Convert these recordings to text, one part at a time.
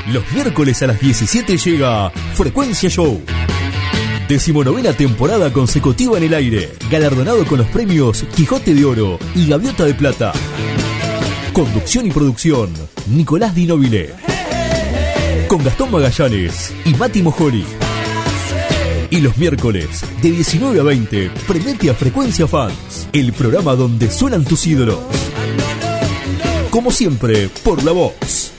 Los miércoles a las 17 llega Frecuencia Show. 19ª temporada consecutiva en el aire, galardonado con los premios Quijote de Oro y Gaviota de Plata. Conducción y producción, Nicolás Di Nobile. Con Gastón Magallanes y Mati Mojori. Y los miércoles, de 19 a 20, prendete a Frecuencia Fans, el programa donde suenan tus ídolos. Como siempre, por La Vox.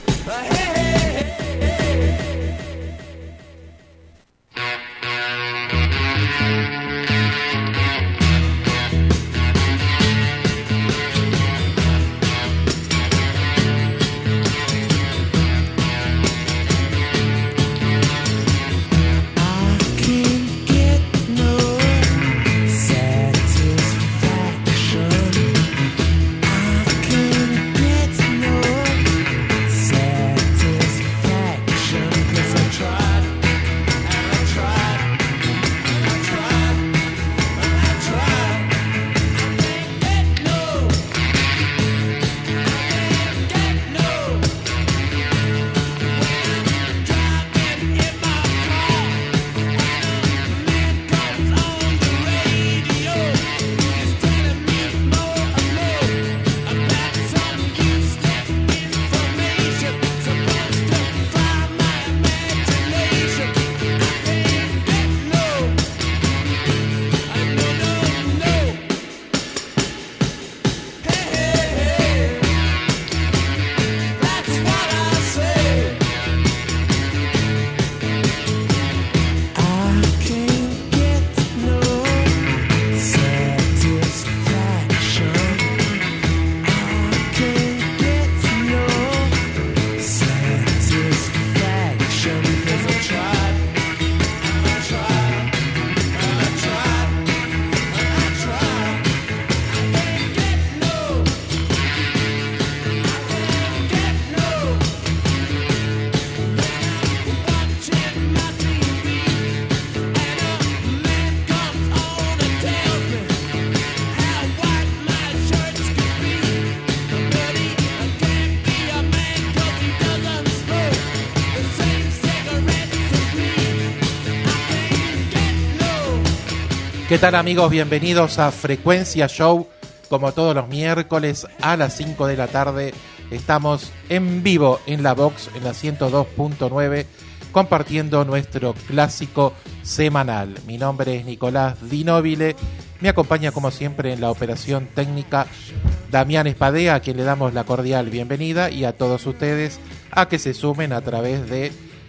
¿Qué tal, amigos? Bienvenidos a Frecuencia Show. Como todos los miércoles a las 5 de la tarde estamos en vivo en La Vox, en la 102.9, compartiendo nuestro clásico semanal. Mi nombre es Nicolás Di Nobile. Me acompaña como siempre en la operación técnica Damián Espadea, a quien le damos la cordial bienvenida, y a todos ustedes a que se sumen a través de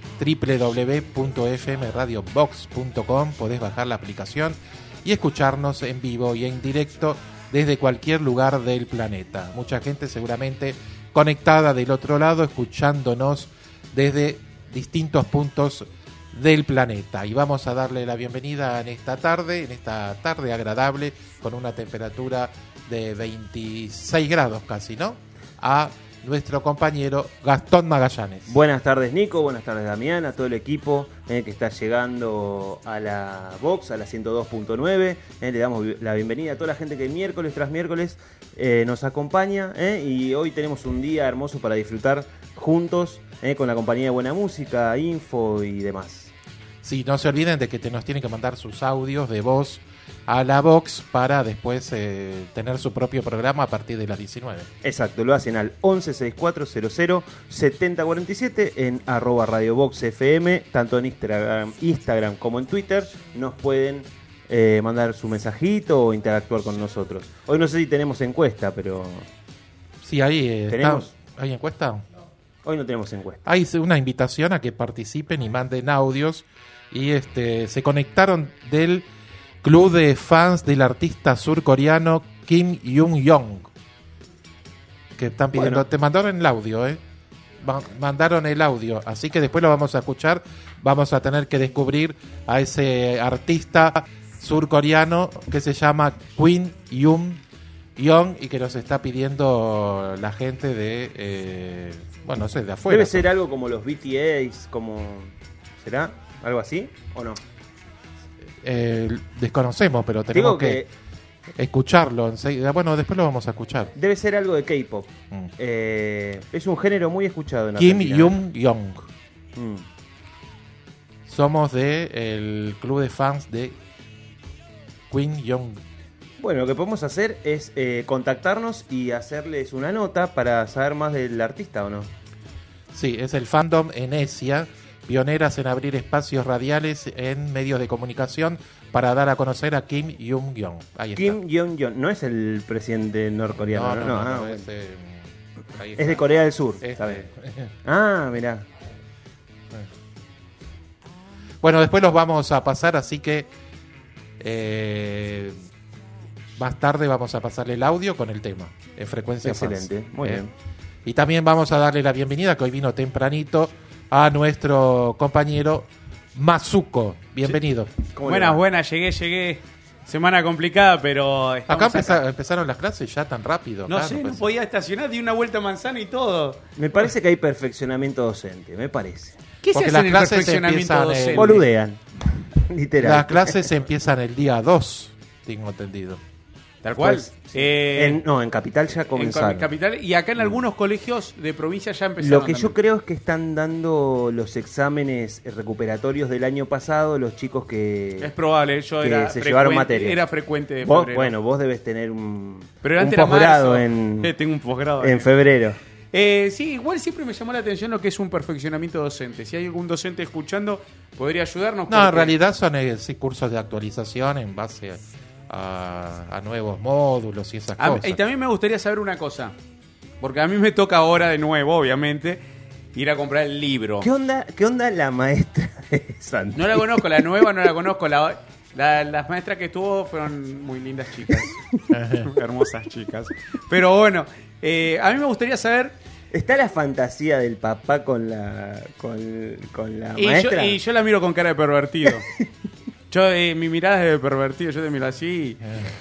www.fmradiobox.com. Podés bajar la aplicación y escucharnos en vivo y en directo desde cualquier lugar del planeta. Mucha gente seguramente conectada del otro lado, escuchándonos desde distintos puntos del planeta. Y vamos a darle la bienvenida en esta tarde agradable, con una temperatura de 26 grados casi, ¿no? A nuestro compañero Gastón Magallanes. Buenas tardes, Nico, buenas tardes, Damián, a todo el equipo que está llegando a la Vox, a la 102.9. Le damos la bienvenida a toda la gente que miércoles tras miércoles nos acompaña, y hoy tenemos un día hermoso para disfrutar juntos, con la compañía de buena música, info y demás. Sí, no se olviden de que nos tienen que mandar sus audios de voz a la Vox para después tener su propio programa a partir de las 19. Exacto, lo hacen al 1164007047 en @radiovoxfm, tanto en Instagram como en Twitter. Nos pueden mandar su mensajito o interactuar con nosotros. Hoy no sé si tenemos encuesta, pero... Sí, ahí ¿tenemos? ¿Hay encuesta? No, hoy no tenemos encuesta. Hay una invitación a que participen y manden audios, y se conectaron del club de fans del artista surcoreano Kim Young, que están pidiendo, bueno, te mandaron el audio, mandaron el audio, así que después lo vamos a escuchar. Vamos a tener que descubrir a ese artista surcoreano que se llama Kim Young y que nos está pidiendo la gente de, no sé, de afuera. Debe ser algo como los BTS, como... ¿será? ¿Algo así o no? Desconocemos, pero tenemos que escucharlo enseguida. Bueno, después lo vamos a escuchar. Debe ser algo de K-pop. Es un género muy escuchado en Kim Argentina. Young. Somos del club de fans de Queen Young. Bueno, lo que podemos hacer es contactarnos y hacerles una nota para saber más del artista, ¿o no? Sí, es el fandom Enesia, pioneras en abrir espacios radiales en medios de comunicación para dar a conocer a Kim Jong-un. Ahí Kim está. Jong-un, no es el presidente norcoreano, ¿no? No, Es, ahí es de está. Corea del Sur, Este. está bien. Ah, mirá. Bueno, después los vamos a pasar, así que más tarde vamos a pasarle el audio con el tema en frecuencia Excelente, fans. muy bien. Y también vamos a darle la bienvenida, que hoy vino tempranito, a nuestro compañero Mazuco. Bienvenido. ¿Cómo le va? Buenas, llegué. Semana complicada, pero estamos Acá empezaron las clases ya tan rápido. No acá, sé, no pensé. podía estacionar, di una vuelta a manzana y todo. Me parece que hay perfeccionamiento docente, me parece. ¿Qué Porque se hace las en el clases perfeccionamiento empiezan docente? Boludean, literal. Las clases empiezan el día 2, tengo entendido. Tal cual. Pues, en Capital ya en comenzaron. Capital, y acá en algunos colegios de provincia ya empezaron. Lo que yo también. creo es que están dando los exámenes recuperatorios del año pasado los chicos Es que... probable, yo que era se llevaron frecuente, materias. era frecuente de Vos, febrero. bueno, vos debes tener un Antes era posgrado marzo. en Tengo un posgrado. en febrero. Sí, igual siempre me llamó la atención lo que es un perfeccionamiento docente. Si hay algún docente escuchando, podría ayudarnos. No, en porque- realidad son sí, cursos de actualización en base a nuevos módulos y esas cosas. Y también me gustaría saber una cosa, porque a mí me toca ahora de nuevo, obviamente, ir a comprar el libro. ¿Qué onda la maestra de Santi? No la conozco, la nueva no la conozco. Las maestras que estuvo fueron muy lindas chicas, hermosas chicas. Pero bueno, a mí me gustaría saber. ¿Está la fantasía del papá con la Y maestra? yo la miro con cara de pervertido. Mi mirada es de pervertido, yo te miro así.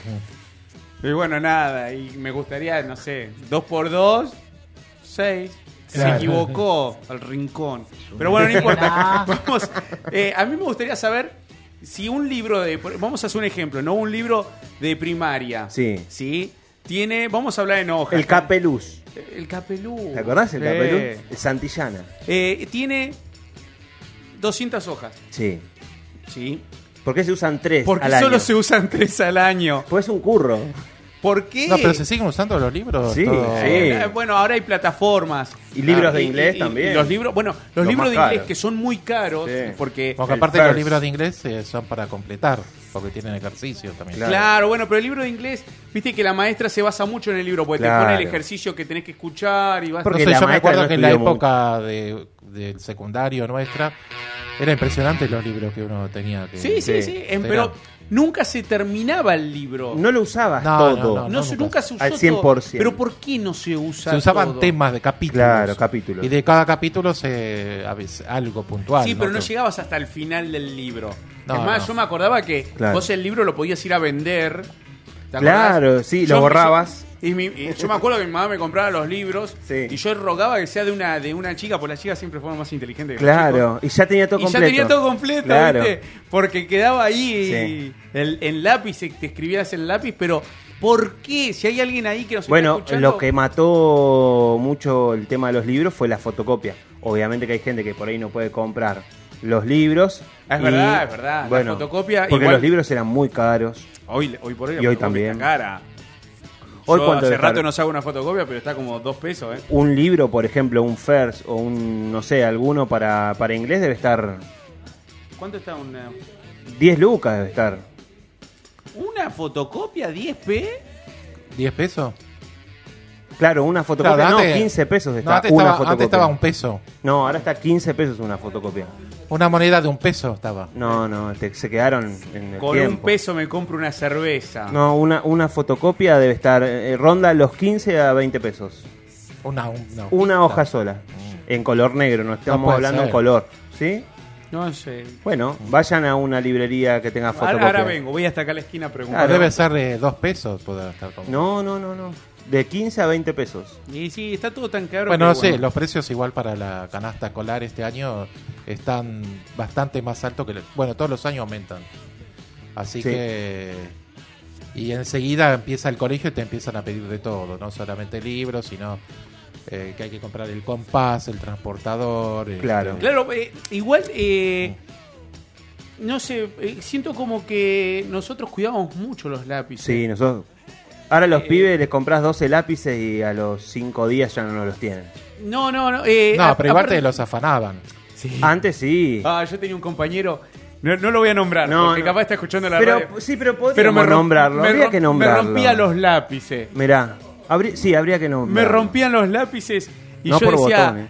Y bueno, nada, y me gustaría, no sé, 2x2, 6. Se Claro. equivocó al rincón. Pero bueno, no importa. Vamos, a mí me gustaría saber si un libro de... Vamos a hacer un ejemplo, ¿no? Un libro de primaria. Sí. ¿Sí? Tiene... Vamos a hablar en hojas. El Capeluz. El Capelú. ¿Te acordás el Sí. Capeluz? El Santillana. Tiene 200 hojas. Sí. ¿Sí? ¿Por qué se usan 3 Porque al año? solo se usan 3 al año. Pues es un curro. ¿Por qué? No, pero se siguen usando los libros. Sí, todo. sí. Bueno, ahora hay plataformas. Y libros de inglés también. Y los libros, bueno, los Los libros más de inglés caros. que son muy caros, Sí. porque... Porque El aparte first. los libros de inglés son para completar, porque tienen ejercicios también. Claro, bueno, pero el libro de inglés, viste que la maestra se basa mucho en el libro, porque Claro. te pone el ejercicio que tenés que escuchar y vas... Porque No sé, la yo me maestra acuerdo no que en la estudió época del secundario nuestra, era impresionante los libros que uno tenía que... Sí, pero nunca se terminaba el libro. No lo usabas No, todo. Nunca se usó Al todo. 100%. Pero ¿por qué no se usa Se usaban todo? temas de capítulos. Claro, capítulos. Y de cada capítulo a veces algo puntual. Sí, pero no Que- llegabas hasta el final del libro. No, es más, no. yo me acordaba que Claro. vos el libro lo podías ir a vender. ¿Te Claro, acordás? sí, lo borrabas. Y yo me acuerdo que mi mamá me compraba los libros Sí. y yo rogaba que sea de una chica, porque las chicas siempre fueron más inteligentes que Claro, y ya tenía todo los chicos. Y completo. ya tenía todo completo, Claro. ¿viste? Porque quedaba ahí Sí. en lápiz, te escribías en lápiz, pero ¿por qué? Si hay alguien ahí que nos Bueno, está escuchando... lo que mató mucho el tema de los libros fue la fotocopia. Obviamente que hay gente que por ahí no puede comprar los libros. Es verdad, es verdad. La Bueno, fotocopia porque igual- los libros eran muy caros. Hoy por hoy, la Y hoy fotocopia también. está cara. Hoy Yo cuánto hace debe estar. rato no saco una fotocopia, pero está como 2 pesos, ¿eh? Un libro, por ejemplo, un First o un, no sé, alguno para inglés debe estar ¿Cuánto está una 10 lucas debe estar. fotocopia 10p? ¿10 pesos? Claro, una fotocopia, Claro, no, antes- 15 pesos No, está antes una estaba, fotocopia. antes estaba un peso. No, ahora está 15 pesos una fotocopia. Una moneda de un peso estaba. No, se quedaron en el Con tiempo. un peso me compro una cerveza. No, una fotocopia debe estar, ronda los 15 a 20 pesos. Una Una hoja sola. En color negro, no estamos puede hablando ser. en color. ¿Sí? No sé. Bueno, vayan a una librería que tenga fotocopia. Ahora vengo, voy hasta acá a la esquina a preguntar. Claro. Debe ser de 2 pesos. Poder estar como... No. De 15 a 20 pesos. Y sí, está todo tan caro. Bueno, que, no sé, los precios igual para la canasta escolar este año están bastante más altos que... Bueno, todos los años aumentan. Así Sí. que... Y enseguida empieza el colegio y te empiezan a pedir de todo. No solamente libros, sino que hay que comprar el compás, el transportador. Claro. Claro, igual, no sé, siento como que nosotros cuidamos mucho los lápices. Sí, nosotros. Ahora a los pibes les compras 12 lápices y a los 5 días ya no los tienen. No. No, pero igual aparte- te los afanaban. Sí. Antes sí. Yo tenía un compañero, no lo voy a nombrar, No, porque no. capaz está escuchando la Pero radio. sí, pero Pero podríamos nombrarlo. Habría que nombrarlo. Me rompía los lápices. Mirá, sí, habría que nombrarlo. Me rompían los lápices y No yo por decía, botones.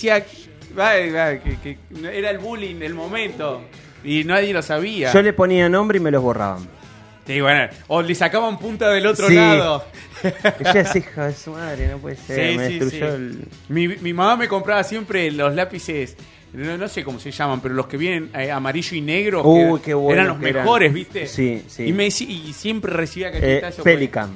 que era el bullying del momento y nadie lo sabía. Yo le ponía nombre y me los borraban. Sí, bueno, o le sacaban punta del otro Sí. lado. Ella es hija de su madre, no puede ser. Sí, me sí, destruyó sí. el. Mi mamá me compraba siempre los lápices, no sé cómo se llaman, pero los que vienen amarillo y negro, Uy, que qué bueno eran los que eran. mejores, ¿viste? Sí, sí. Y siempre recibía cachetazo. Pelican.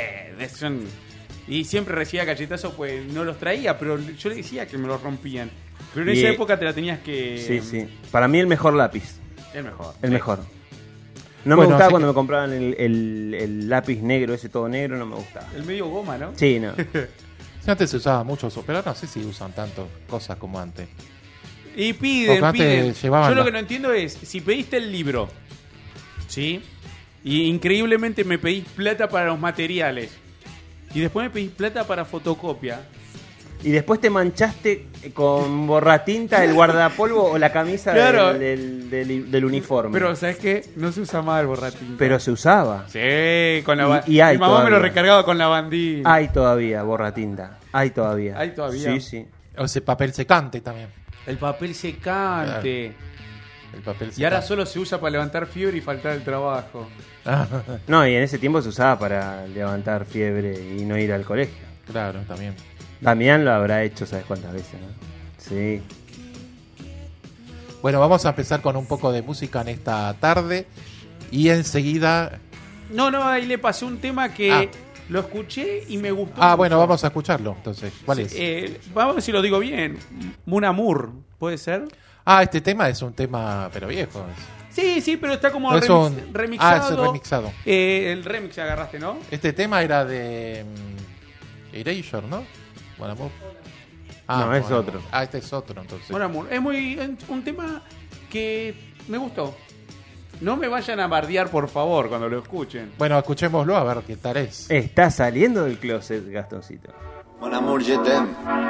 Y siempre recibía cachetazo, pues no los traía, pero yo le decía que me los rompían. Pero en Y- esa época te la tenías que... Sí, sí. Para mí el mejor lápiz. El mejor. El Sí. mejor. No Bueno, me gustaba así cuando que- me compraban el lápiz negro, ese todo negro, no me gustaba. El medio goma, ¿no? Sí, no. Sí, antes se usaba mucho eso, pero no sé si usan tanto cosas como antes. Y piden, Porque antes piden. llevaban Yo lo la- que no entiendo es, si pediste el libro, ¿sí? Y increíblemente me pedís plata para los materiales. Y después me pedís plata para fotocopia. Y después te manchaste con borratinta el guardapolvo o la camisa Claro. del uniforme. Pero, ¿sabes qué? No se usa más el borratín. Pero se usaba. Sí, con la Y hay mi mamá me lo todavía. recargaba con la bandina. Hay todavía borratinta. Hay todavía. Hay todavía. Sí, sí. O ese papel secante también. El papel secante. El papel secante. Y ahora solo se usa para levantar fiebre y faltar el trabajo. No, y en ese tiempo se usaba para levantar fiebre y no ir al colegio. Claro, también. Damián lo habrá hecho, ¿sabes cuántas veces? ¿No? Sí. Bueno, vamos a empezar con un poco de música en esta tarde. Y enseguida... No, ahí le pasé un tema que lo escuché y me gustó. Ah, mucho. bueno, vamos a escucharlo. Entonces, ¿cuál es? Vamos a ver si lo digo bien. Mon Amour, ¿puede ser? Este tema es un tema, pero viejo. Sí, pero está como Es un- remixado. es remixado. El remix agarraste, ¿no? Este tema era de Erasure, ¿no? Mon Amour. No, es Mon Amour. otro. Este es otro, entonces. Mon Amour. Es un tema que me gustó. No me vayan a bardear, por favor, cuando lo escuchen. Bueno, escuchémoslo a ver qué tal es. Está saliendo del closet, Gastoncito. Mon amour, je t'aime.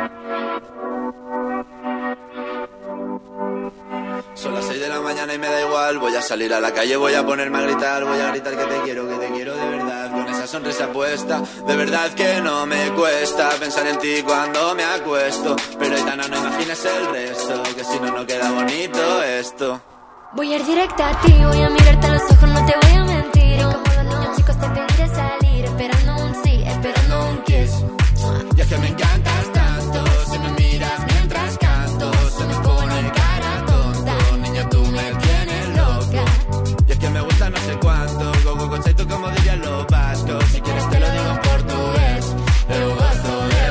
Son las 6 de la mañana y me da igual. Voy a salir a la calle, voy a ponerme a gritar. Voy a gritar que te quiero de verdad. Con esa sonrisa puesta, de verdad que no me cuesta pensar en ti cuando me acuesto. Pero Aitana, no imagines el resto, que si no, no queda bonito esto. Voy a ir directa a ti, voy a mirarte a los ojos, no te voy a mentir. Y como los niños chicos te pediré salir, esperando un sí, esperando un kiss. Y es que me encantas tanto, si me miras mientras canto, se me pone cara tonta, niña tú me tienes loca. Y es que me gusta no sé cuánto, go conceito como dirían los vascos, si quieres te lo digo en portugués, eu gosto de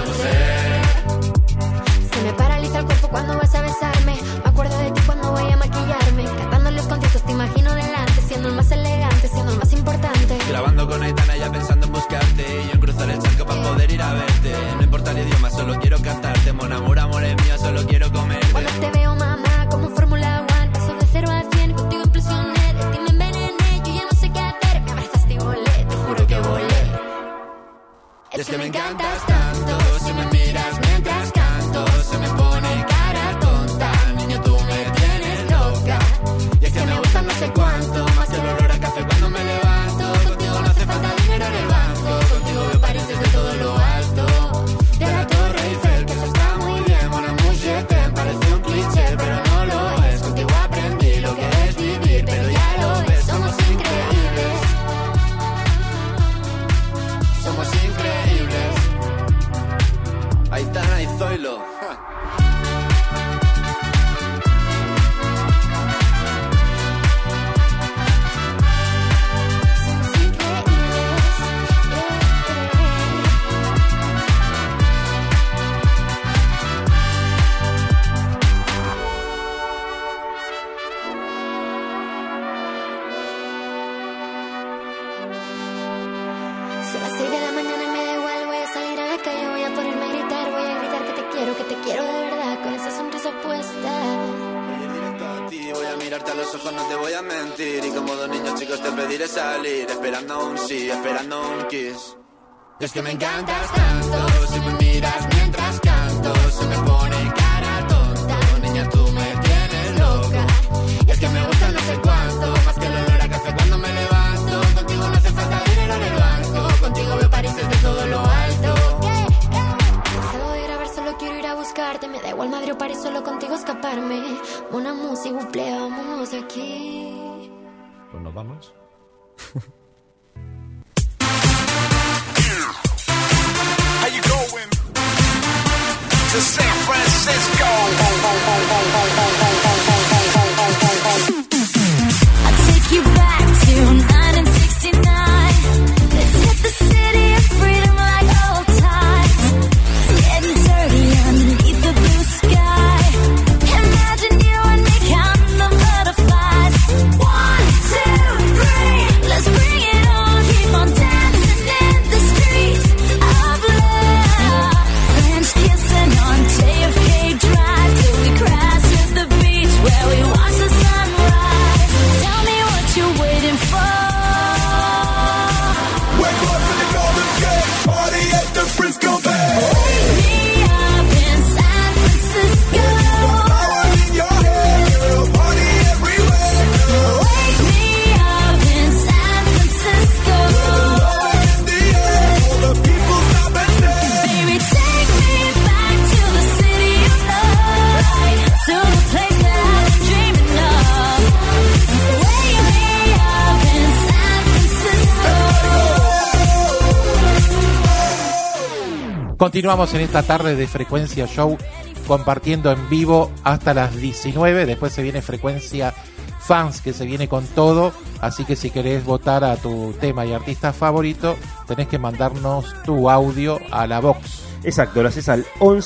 você. Se me paraliza el cuerpo cuando vas a besarme, me acuerdo de ti cuando voy a maquillarme, cantando los conciertos te imagino delante, siendo el más elegante, siendo el más importante. Grabando con Aitana ya pensando en buscarte, y yo en cruzar el charco para poder ir a verte. No importa el idioma, solo quiero cantarte, mon amour, amor es mío, solo quiero comerte. Cuando te veo, mamá, como Fórmula 1, paso de 0 a 100, contigo impresioné, de ti me envenené, yo ya no sé qué hacer, me abrazaste y volé, te juro que volé. Y es que me encantas tanto, si me miras mientras canto, se me pone cara tonta, niño tú me tienes loca. Y es que me gusta no sé cuánto, más que el olor a café cuando me levanto. Contigo no hace falta dinero en el banco, contigo veo París desde todo lo alto. De la Torre Eiffel, que eso está muy bien, mon amour, je t'aime, parece un cliché. mirarte a los ojos no te voy a mentir. Y como dos niños chicos te pediré salir, esperando un sí, esperando un kiss. Es que me encantas tanto, si me miras mientras canto, se me pone cara tonta. Niña, tú me tienes loca. Y es que me gusta no sé cuánto, más que el olor a café cuando me levanto. Contigo no hace falta dinero en el banco, contigo veo París desde todo lo alto. Cansado de grabar, solo quiero ir a buscarte. Me da igual Madrid o París, solo contigo escaparme. Una música, buple, vámonos de aquí. Pues nos vamos. How you going? To San Francisco. I'll take you back to 1969. Let's hit the city of freedom like old times. It's getting dirty underneath the blue sky. Imagine you and me counting the butterflies. 1, 2, 3, let's bring it on. Keep on dancing in the streets of love. French kissing on JFK Drive till we crash at the beach where we watch the sunrise. Tell me what you're waiting for. We're close to the Golden Gate. Party at the Frisco Bay. Wake me up in San Francisco. Power in your head, girl. Party everywhere. Wake me up in San Francisco. In the air, all the people stop and stare. Baby, take me back to the city of light, to the place that I've been dreaming of. Wake me up in San Francisco. Continuamos en esta tarde de Frecuencia Show compartiendo en vivo hasta las 19. Después se viene Frecuencia Fans, que se viene con todo. Así que si querés votar a tu tema y artista favorito, tenés que mandarnos tu audio a la box. Exacto, lo haces al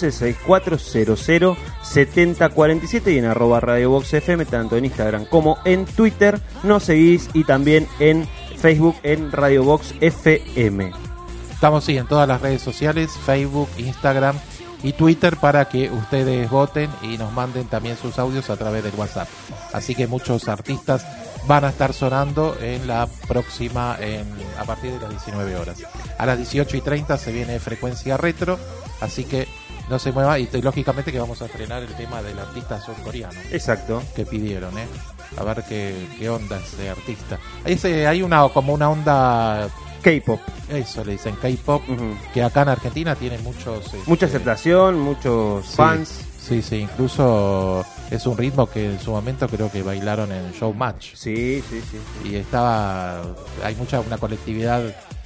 1164007047 y en @radioboxfm, tanto en Instagram como en Twitter. Nos seguís y también en Facebook en Radio Box FM. Estamos sí en todas las redes sociales, Facebook, Instagram y Twitter, para que ustedes voten y nos manden también sus audios a través del WhatsApp. Así que muchos artistas van a estar sonando en la próxima, a partir de las 19 horas. A las 18:30 se viene Frecuencia Retro, así que no se mueva, y lógicamente que vamos a estrenar el tema del artista surcoreano Exacto. que pidieron, a ver qué onda ese artista. Hay una como una onda K-pop. Eso le dicen K-pop, Ujú. que acá en Argentina tiene muchos... Mucha aceptación, muchos sí, fans. Sí, incluso es un ritmo que en su momento creo que bailaron en Showmatch. Sí. Y hay una colectividad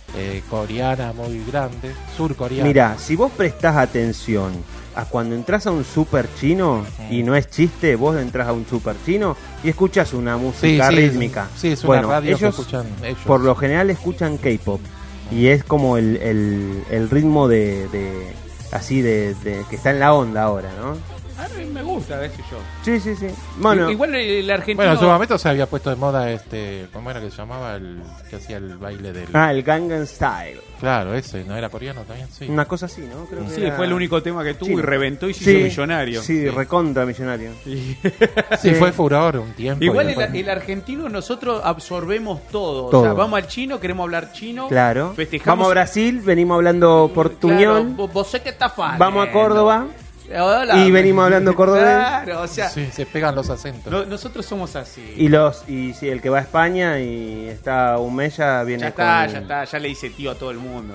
coreana muy grande, surcoreana. Mira, si vos prestás atención a cuando entras a un super chino, y no es chiste, vos entras a un super chino y escuchas una música rítmica. Sí, es una Bueno, radio que ellos escuchan ellos. por lo general escuchan K-pop y es como el ritmo de así de que está en la onda ahora, ¿no? A mí me gusta, qué sé yo. Sí. Bueno, Igual el argentino... Bueno, en su momento se había puesto de moda ¿cómo era que se llamaba? El que hacía el baile del... el Gangnam Style. Claro, ese, ¿no era coreano también? Sí. Una cosa así, ¿no? Creo que Sí, era fue el único tema que tuvo chino. y reventó y se hizo millonario. Sí, recontra millonario. Sí, fue furor un tiempo. Igual y después- el argentino, nosotros absorbemos todo. Todo. O sea, vamos al chino, queremos hablar chino. Claro. Festejamos. Vamos a Brasil, venimos hablando portuñol. Claro, vos sé que está fácil. Vamos a Córdoba. Hola. Y venimos hablando cordobés. Claro, o sea, Sí, se pegan los acentos. nosotros somos así. Y si el que va a España y está un mes ya viene Ya está, ya le dice tío a todo el mundo.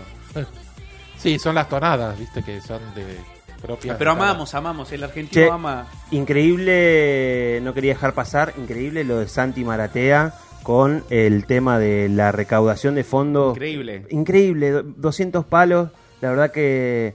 Sí, son las tonadas, viste, que son de propias. Pero amamos, el argentino Che, ama. increíble, no quería dejar pasar, increíble lo de Santi Maratea con el tema de la recaudación de fondos. Increíble, 200 palos, la verdad que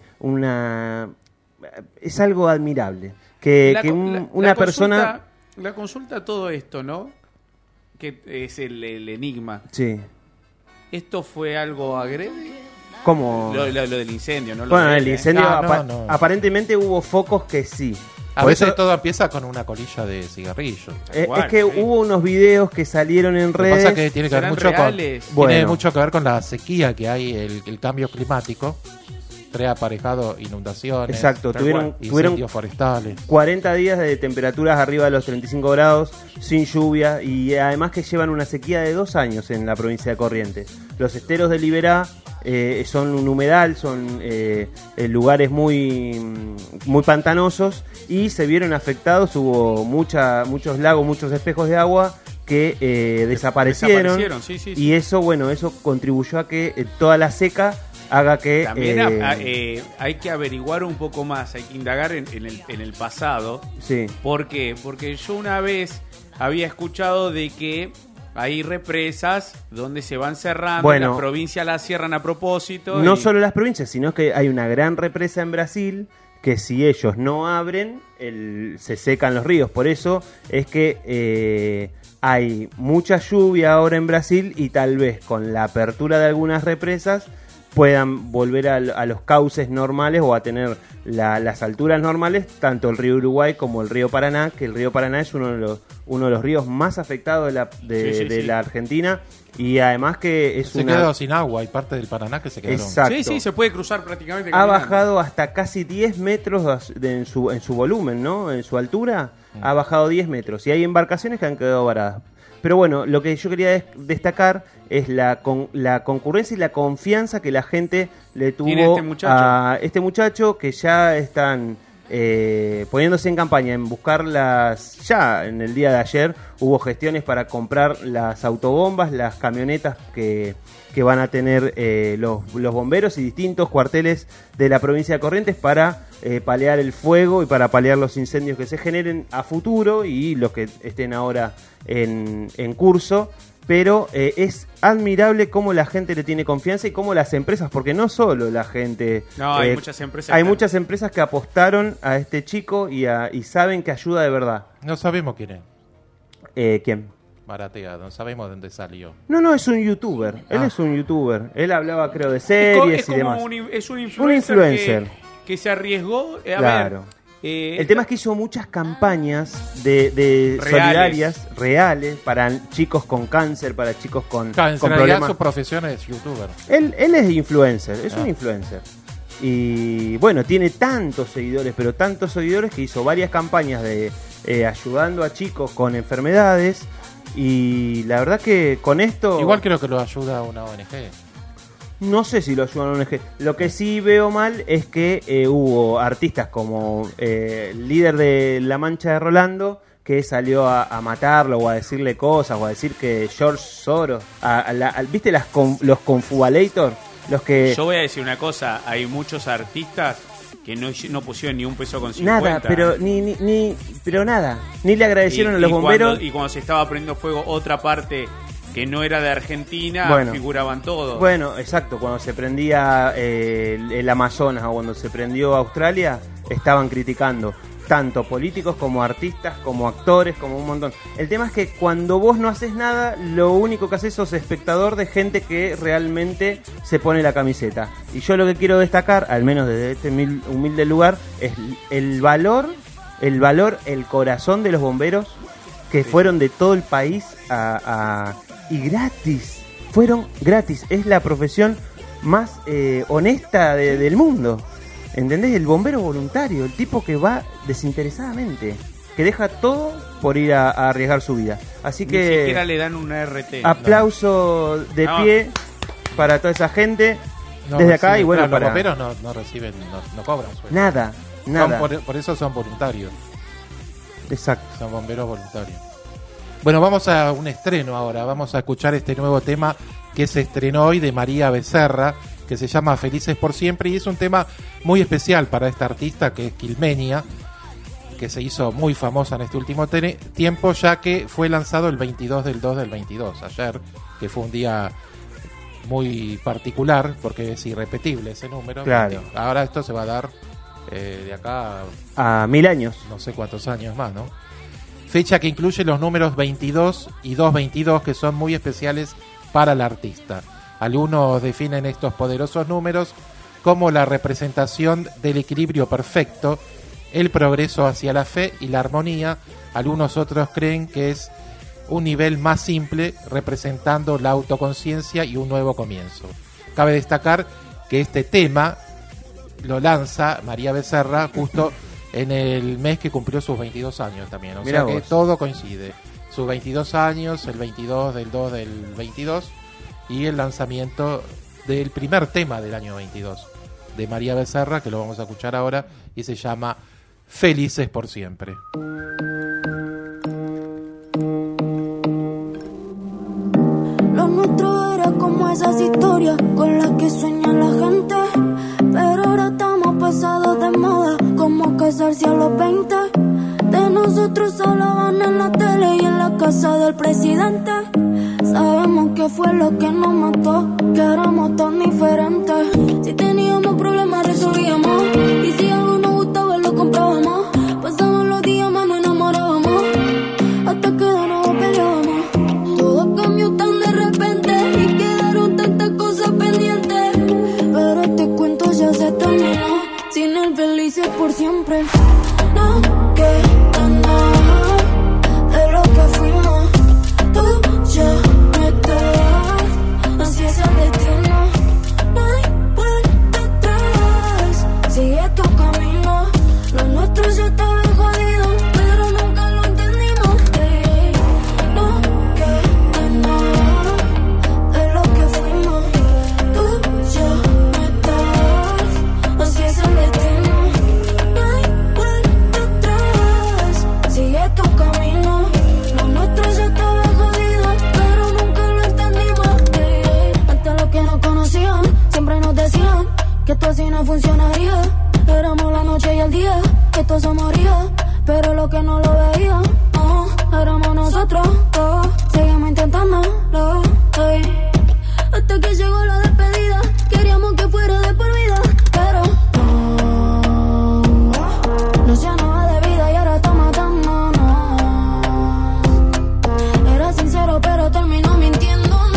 es algo admirable. Una persona... La consulta todo esto, ¿no? Que es el enigma. Sí. ¿Esto fue algo agrede? ¿Cómo? Lo del incendio, ¿no? Bueno, el incendio no. aparentemente hubo focos que sí. A Por veces eso- todo empieza con una colilla de cigarrillo. es que hubo unos videos que salieron en Lo que redes. pasa es que tiene que ver ¿Serán mucho reales? tiene Bueno. mucho que ver con la sequía que hay, el cambio climático. trae aparejado inundaciones. Exacto, tuvieron incendios forestales. 40 días de temperaturas arriba de los 35 grados, sin lluvia, y además que llevan una sequía de 2 años en la provincia de Corrientes. Los esteros de Liberá son un humedal, son lugares muy pantanosos, y se vieron afectados. Hubo muchos lagos, muchos espejos de agua que desaparecieron. Sí. Y eso contribuyó a que toda la seca haga que... También hay que averiguar un poco más, hay que indagar en el pasado. Sí. ¿Por qué? Porque yo una vez había escuchado de que hay represas donde se van cerrando, Bueno, las provincias las cierran a propósito. No solo las provincias, sino que hay una gran represa en Brasil que si ellos no abren, se secan los ríos. Por eso es que hay mucha lluvia ahora en Brasil, y tal vez con la apertura de algunas represas puedan volver a los cauces normales, o a tener las alturas normales, tanto el río Uruguay como el río Paraná, que el río Paraná es uno de los ríos más afectados de la Argentina, y además que se quedó sin agua, hay parte del Paraná que se quedaron. Exacto. Sí, se puede cruzar prácticamente Ha caminando. bajado hasta casi 10 metros en su volumen, ¿no? En su altura, ha bajado 10 metros, y hay embarcaciones que han quedado varadas. Pero bueno, lo que yo quería destacar es la concurrencia y la confianza que la gente le tuvo a este muchacho, que ya están poniéndose en campaña en buscarlas. Ya en el día de ayer hubo gestiones para comprar las autobombas, las camionetas que van a tener los bomberos y distintos cuarteles de la provincia de Corrientes para paliar el fuego y para paliar los incendios que se generen a futuro y los que estén ahora en curso. Pero es admirable cómo la gente le tiene confianza, y cómo las empresas, porque no solo la gente... No, hay muchas empresas. Hay muchas empresas que apostaron a este chico y saben que ayuda de verdad. No sabemos quién es. ¿Quién? Maratea, no sabemos de dónde salió. No, es un youtuber. Él es un youtuber. Él hablaba, creo, de series y demás. Es un influencer. Que se arriesgó. Claro. El tema es que hizo muchas campañas de solidarias, reales, para chicos con cáncer, para chicos con problemas. Su profesión es youtuber. Él es influencer, es un influencer. Y bueno, tiene tantos seguidores, pero tantos seguidores, que hizo varias campañas de ayudando a chicos con enfermedades. Y la verdad que con esto... Igual creo que lo ayuda una ONG. No sé si lo ayudan a una ONG. Lo que sí veo mal es que hubo artistas como el líder de La Mancha de Rolando, que salió a matarlo, o a decirle cosas, o a decir que George Soros... ¿Viste los Confualator? Los que... Yo voy a decir una cosa, hay muchos artistas que no pusieron ni un peso con 50. Nada, pero pero nada. Ni le agradecieron a los bomberos. Cuando se estaba prendiendo fuego otra parte que no era de Argentina, figuraban todos. Bueno, exacto, cuando se prendía el Amazonas, o cuando se prendió Australia, estaban criticando tanto políticos como artistas, como actores, como un montón. El tema es que cuando vos no haces nada, lo único que haces sos espectador de gente que realmente se pone la camiseta. Y yo lo que quiero destacar, al menos desde este humilde lugar, es el valor, el corazón de los bomberos, que fueron de todo el país y gratis. Fueron gratis. Es la profesión más honesta del mundo. ¿Entendés? El bombero voluntario, el tipo que va desinteresadamente, que deja todo por ir a arriesgar su vida. Así que... Ni siquiera le dan una RT. Aplauso de pie para toda esa gente desde acá. Y bueno, los bomberos no reciben, no cobran sueldo. Nada. Por eso son voluntarios. Exacto. Son bomberos voluntarios. Bueno, vamos a un estreno ahora. Vamos a escuchar este nuevo tema que se estrenó hoy de María Becerra, que se llama Felices por Siempre, y es un tema muy especial para esta artista, que es quilmeña, que se hizo muy famosa en este último tiempo, ya que fue lanzado el 22 del 2 del 22, ayer, que fue un día muy particular, porque es irrepetible ese número. Claro. Ahora esto se va a dar de acá a 1000 años. No sé cuántos años más, ¿no? Fecha que incluye los números 22 y 222, que son muy especiales para la artista. Algunos definen estos poderosos números como la representación del equilibrio perfecto, el progreso hacia la fe y la armonía. Algunos otros creen que es un nivel más simple, representando la autoconciencia y un nuevo comienzo. Cabe destacar que este tema lo lanza María Becerra justo en el mes que cumplió sus 22 años también. O Mirá sea que vos. todo coincide. Sus 22 años, el 22 del 2 del 22 y el lanzamiento del primer tema del año 22 de María Becerra, que lo vamos a escuchar ahora, y se llama Felices por Siempre. Lo nuestro era como esas historias con las que sueña la gente. Pero ahora estamos pasados de moda, como casarse a los 20. De nosotros solo van en la tele y en la casa del presidente. Sabemos que fue lo que nos mató, que éramos tan diferentes. Si teníamos problemas resolvíamos, y si algo nos gustaba lo comprábamos. Pasaban los días más nos enamorábamos, hasta que de nuevo peleábamos. Todo cambió tan de repente y quedaron tantas cosas pendientes. Pero este cuento ya se terminó, sin el felices por siempre. No queda nada de lo que fuimos, tú, yo, nuestra, así es el destino. No hay vuelta atrás, sigue tu camino. Lo nuestro ya estaba jodido, pero nunca lo entendimos. No queda nada de lo que fuimos, tú, yo, nuestra, así es el destino. No hay vuelta atrás, sigue tu camino. Lo nuestro ya estaba jodido, pero nunca lo entendimos. Hasta los que nos conocían siempre nos decían que esto así no funcionaría. Éramos la noche y el día, que esto se moría, pero lo que no lo veían, éramos nosotros, seguimos intentándolo, hasta que llegó la despedida. Queríamos que fuera de por vida, pero nos llenaba de vida y ahora está matándonos. Era sincero pero terminó mintiéndonos,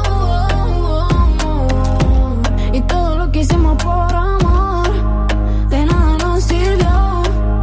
y todo lo que hicimos por amor de nada nos sirvió.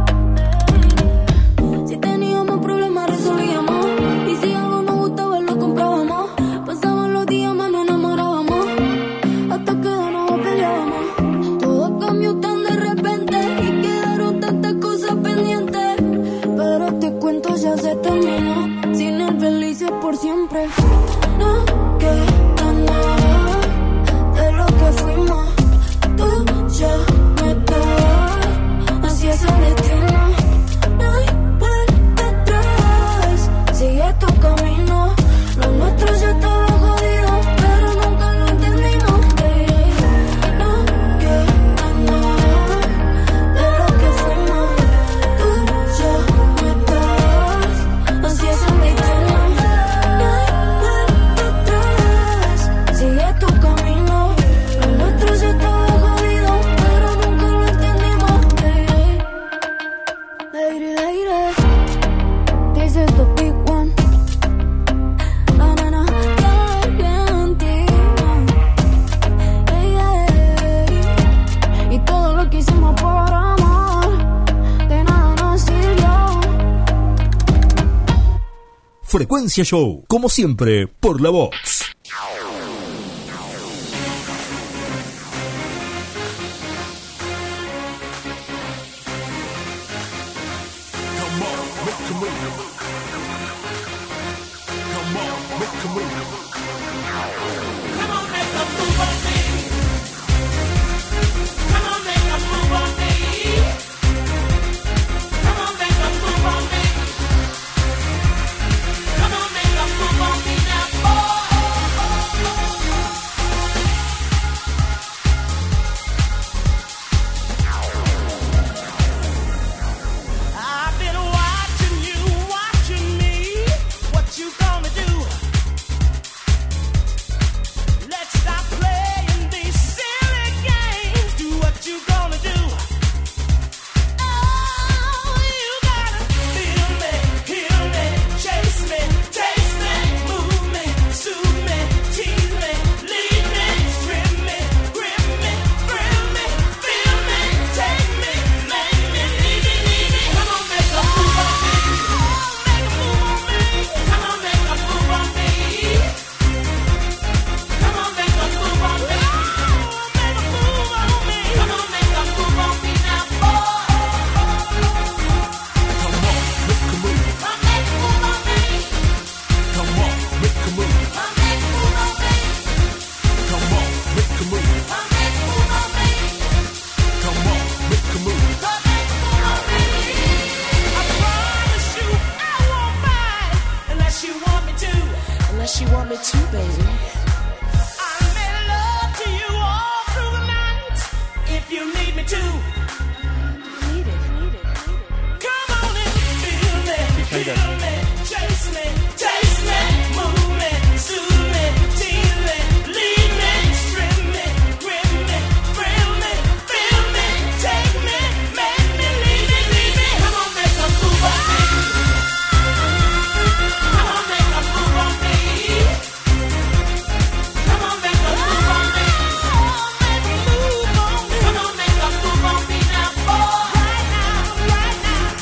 Si teníamos problemas resolvíamos, y si algo nos gustaba lo comprábamos. Pasaban los días más nos enamorábamos, hasta que de nuevo peleábamos. Todo cambió tan de repente y quedaron tantas cosas pendientes. Pero este cuento ya se terminó, sin el felices por siempre. No queda nada de lo que fuimos, tú, yo, nuestra, así es el destino. No hay vuelta atrás, sigue tu camino. Lo nuestro ya estaba jodido, pero nunca lo entendimos. No queda nada de lo que fuimos, tú, yo, nuestra, así es el destino. No hay vuelta atrás, sigue tu camino. Lo nuestro ya estaba jodido, pero nunca lo entendimos. Lady, lady, this is the big one. Na, na, na, Argentina. Y todo lo que hicimos por amor de nada nos sirvió. Frecuencia Show, como siempre, por la Vox. I've been watching you love it too, baby. I made love to you all through the night. If you need me to, Need it. come on and feel me, chase me, taste me, move me, soothe me, tease me, lead me, strip me, grip me, thrill me, feel me, take me, make me, leave me. Come on, make a move on me. Come on, make a move on me. Come on, make a move on me. Come on, make a move on me now, boy. Right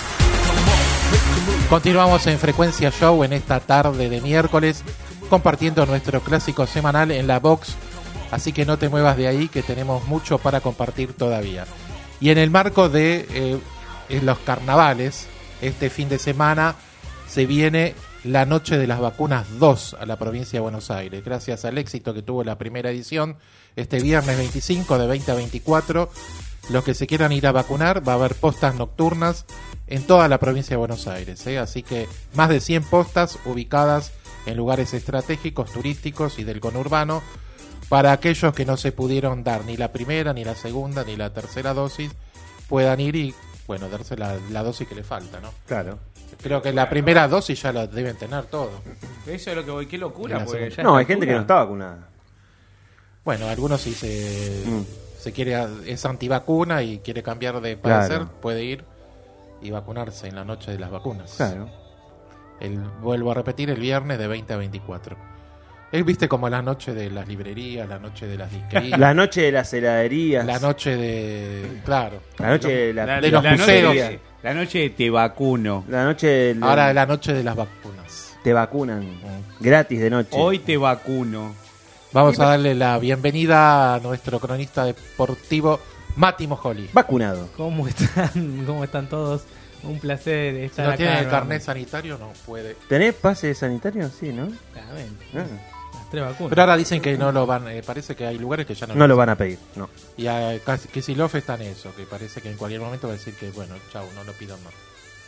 now. Continuamos en Frecuencia Show en esta tarde de miércoles, compartiendo nuestro clásico semanal en la box. Así que no te muevas de ahí, que tenemos mucho para compartir todavía. Y en el marco de los carnavales, este fin de semana se viene la Noche de las Vacunas 2 a la provincia de Buenos Aires. Gracias al éxito que tuvo la primera edición, este viernes 25 de 20 a 24, los que se quieran ir a vacunar, va a haber postas nocturnas en toda la provincia de Buenos Aires. Así que más de 100 postas ubicadas en lugares estratégicos, turísticos y del conurbano, para aquellos que no se pudieron dar ni la primera, ni la segunda, ni la tercera dosis, puedan ir y, bueno, darse la dosis que le falta, ¿no? Claro. Creo que la primera dosis ya la deben tener todo. Eso es lo que voy. Qué locura. La Porque segunda. ya No, a hay esta gente que no altura- está vacunada. Bueno, algunos sí se quiere, es antivacuna y quiere cambiar de parecer, Claro. puede ir y vacunarse en la noche de las vacunas. Claro. Vuelvo a repetir, el viernes de 20 a 24. Viste como la noche de las librerías, la noche de las disquerías, La noche de las heladerías. la noche de... Claro. La noche de la, de los museos. La noche de te vacuno. La noche del- Ahora la noche de las vacunas. te vacunan gratis de noche. Hoy te vacuno. Vamos a darle la bienvenida a nuestro cronista deportivo, Mati Mojoli. Vacunado. ¿Cómo están? ¿Cómo están todos? Un placer Si estar no acá. tiene el ¿no? carnet sanitario, no puede. ¿Tenés pase sanitario? Sí, ¿no? Claramente. Ah. Las 3 vacunas. Pero ahora dicen que no lo van, parece que hay lugares que ya no, No lo van a pedir, no. Y a Kicillof está en eso, que parece que en cualquier momento va a decir que, bueno, chau, no lo pidan más.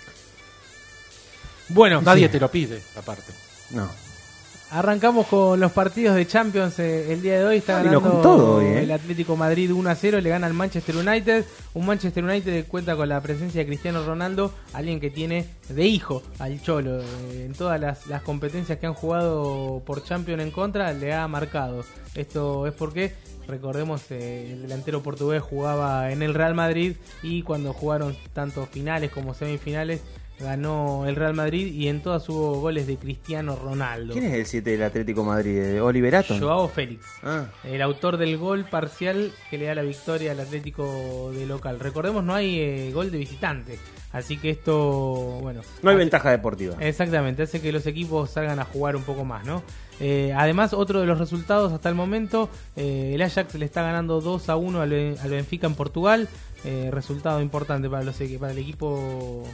Bueno, Nadie sí. te lo pide, aparte. No. Arrancamos con los partidos de Champions el día de hoy. Está Vino ganando con todo hoy, ¿eh? el Atlético Madrid 1-0, le gana al Manchester United. Un Manchester United que cuenta con la presencia de Cristiano Ronaldo, alguien que tiene de hijo al Cholo. En todas las competencias que han jugado por Champions en contra, le ha marcado. Esto es porque, recordemos, el delantero portugués jugaba en el Real Madrid y cuando jugaron tanto finales como semifinales, ganó el Real Madrid y en todas hubo goles de Cristiano Ronaldo. ¿Quién es el 7 del Atlético Madrid? ¿Oliver Atom? Joao Félix, Ah. el autor del gol parcial que le da la victoria al Atlético de local. Recordemos, no hay gol de visitante, así que esto, bueno... No hay hace- ventaja deportiva. Exactamente, hace que los equipos salgan a jugar un poco más, ¿no? Además, otro de los resultados hasta el momento, el Ajax le está ganando 2-1 al Benfica en Portugal, resultado importante para el equipo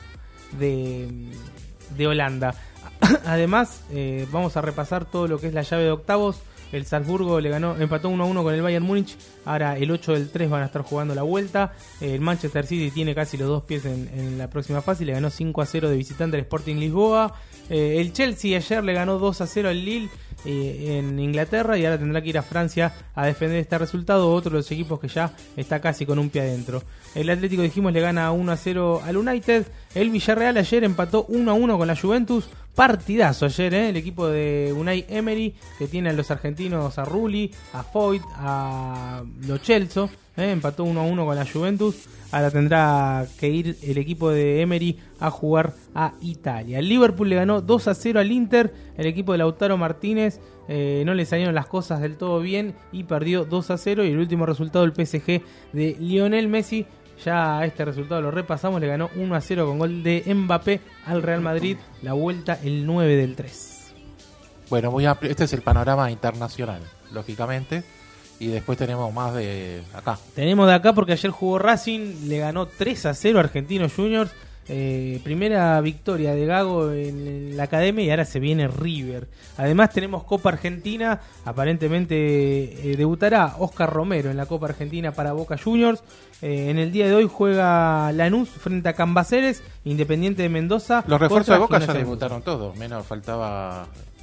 de Holanda. Además, vamos a repasar todo lo que es la llave de octavos. El Salzburgo empató 1-1 con el Bayern Múnich. Ahora el 8 del 3 van a estar jugando la vuelta. El Manchester City tiene casi los dos pies en la próxima fase. Le ganó 5-0 de visitante al Sporting Lisboa. El Chelsea ayer le ganó 2-0 al Lille en Inglaterra y ahora tendrá que ir a Francia a defender este resultado. Otro de los equipos que ya está casi con un pie adentro. El Atlético, dijimos, le gana 1-0 al United. El Villarreal ayer empató 1-1 con la Juventus. Partidazo ayer, el equipo de Unai Emery, que tiene a los argentinos, a Rulli, a Foyt, a Lo Celso, empató 1-1 con la Juventus. Ahora tendrá que ir el equipo de Emery a jugar a Italia. El Liverpool le ganó 2-0 al Inter. El equipo de Lautaro Martínez no le salieron las cosas del todo bien y perdió 2-0. Y el último resultado, el PSG de Lionel Messi, ya este resultado lo repasamos, le ganó 1-0 con gol de Mbappé al Real Madrid. La vuelta el 9 del 3. Bueno, muy amplio. Este es el panorama internacional, lógicamente. Y después tenemos más de acá. Tenemos de acá porque ayer jugó Racing, le ganó 3-0 a Argentinos Juniors. Primera victoria de Gago en la academia y ahora se viene River. Además tenemos Copa Argentina, aparentemente debutará Oscar Romero en la Copa Argentina para Boca Juniors. En el día de hoy juega Lanús frente a Cambaceres, Independiente de Mendoza. Los refuerzos contra de Boca ya Gimnasia de debutaron todos, menos faltaba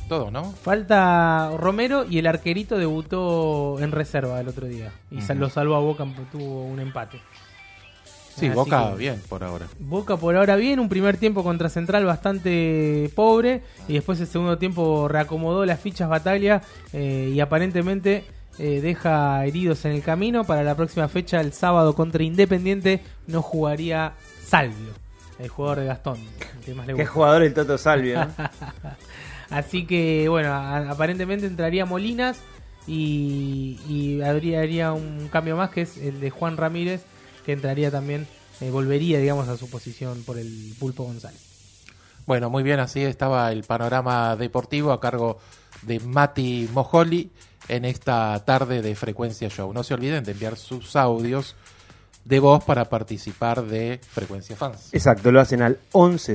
todo, ¿no? Falta Romero y el arquerito debutó en reserva el otro día. Y lo salvó a Boca, tuvo un empate. Sí, Así Boca que bien por ahora. Boca por ahora bien, un primer tiempo contra Central bastante pobre y después el segundo tiempo reacomodó las fichas Bataglia y aparentemente deja heridos en el camino. Para la próxima fecha, el sábado contra Independiente, no jugaría Salvio, el jugador de Gastón. El que más le Qué gusta. jugador el Toto Salvio, ¿no? Así que bueno, aparentemente entraría Molinas y haría un cambio más, que es el de Juan Ramírez, que entraría también, volvería, digamos, a su posición por el Pulpo González. Bueno, muy bien, así estaba el panorama deportivo a cargo de Mati Mojoli en esta tarde de Frecuencia Show. No se olviden de enviar sus audios de voz para participar de Frecuencia Fans. Exacto, lo hacen al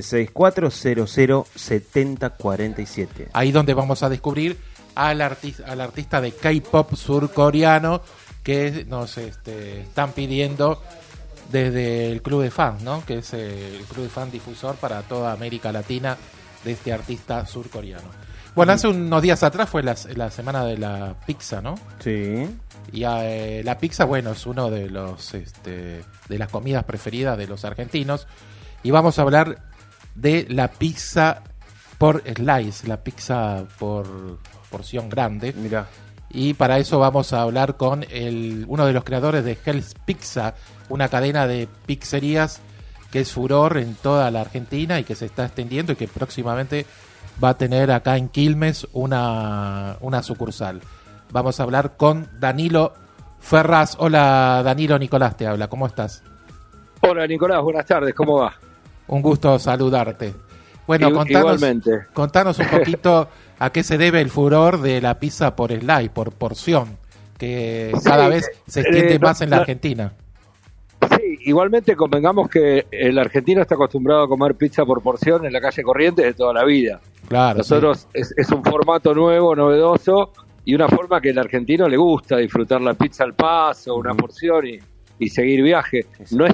1164007047. Ahí donde vamos a descubrir al artista de K-pop surcoreano que nos están pidiendo desde el Club de Fans, ¿no? Que es el Club de Fans difusor para toda América Latina de este artista surcoreano. Bueno, hace unos días atrás fue la semana de la pizza, ¿no? Sí. Y la pizza, bueno, es uno de los de las comidas preferidas de los argentinos. Y vamos a hablar de la pizza por slice, la pizza por porción grande. Mirá. Y para eso vamos a hablar con uno de los creadores de Hell's Pizza, una cadena de pizzerías que es furor en toda la Argentina y que se está extendiendo y que próximamente va a tener acá en Quilmes una sucursal. Vamos a hablar con Danilo Ferraz. Hola Danilo, Nicolás te habla, ¿cómo estás? Hola Nicolás, buenas tardes, ¿cómo va? Un gusto saludarte. Bueno, Igualmente. contanos un poquito a qué se debe el furor de la pizza por slice, por porción, que cada vez se extiende más en la Argentina. Sí, igualmente convengamos que el argentino está acostumbrado a comer pizza por porción en la calle Corrientes de toda la vida. Claro. Nosotros es un formato nuevo, novedoso y una forma que al argentino le gusta disfrutar la pizza al paso, una porción y seguir viaje. No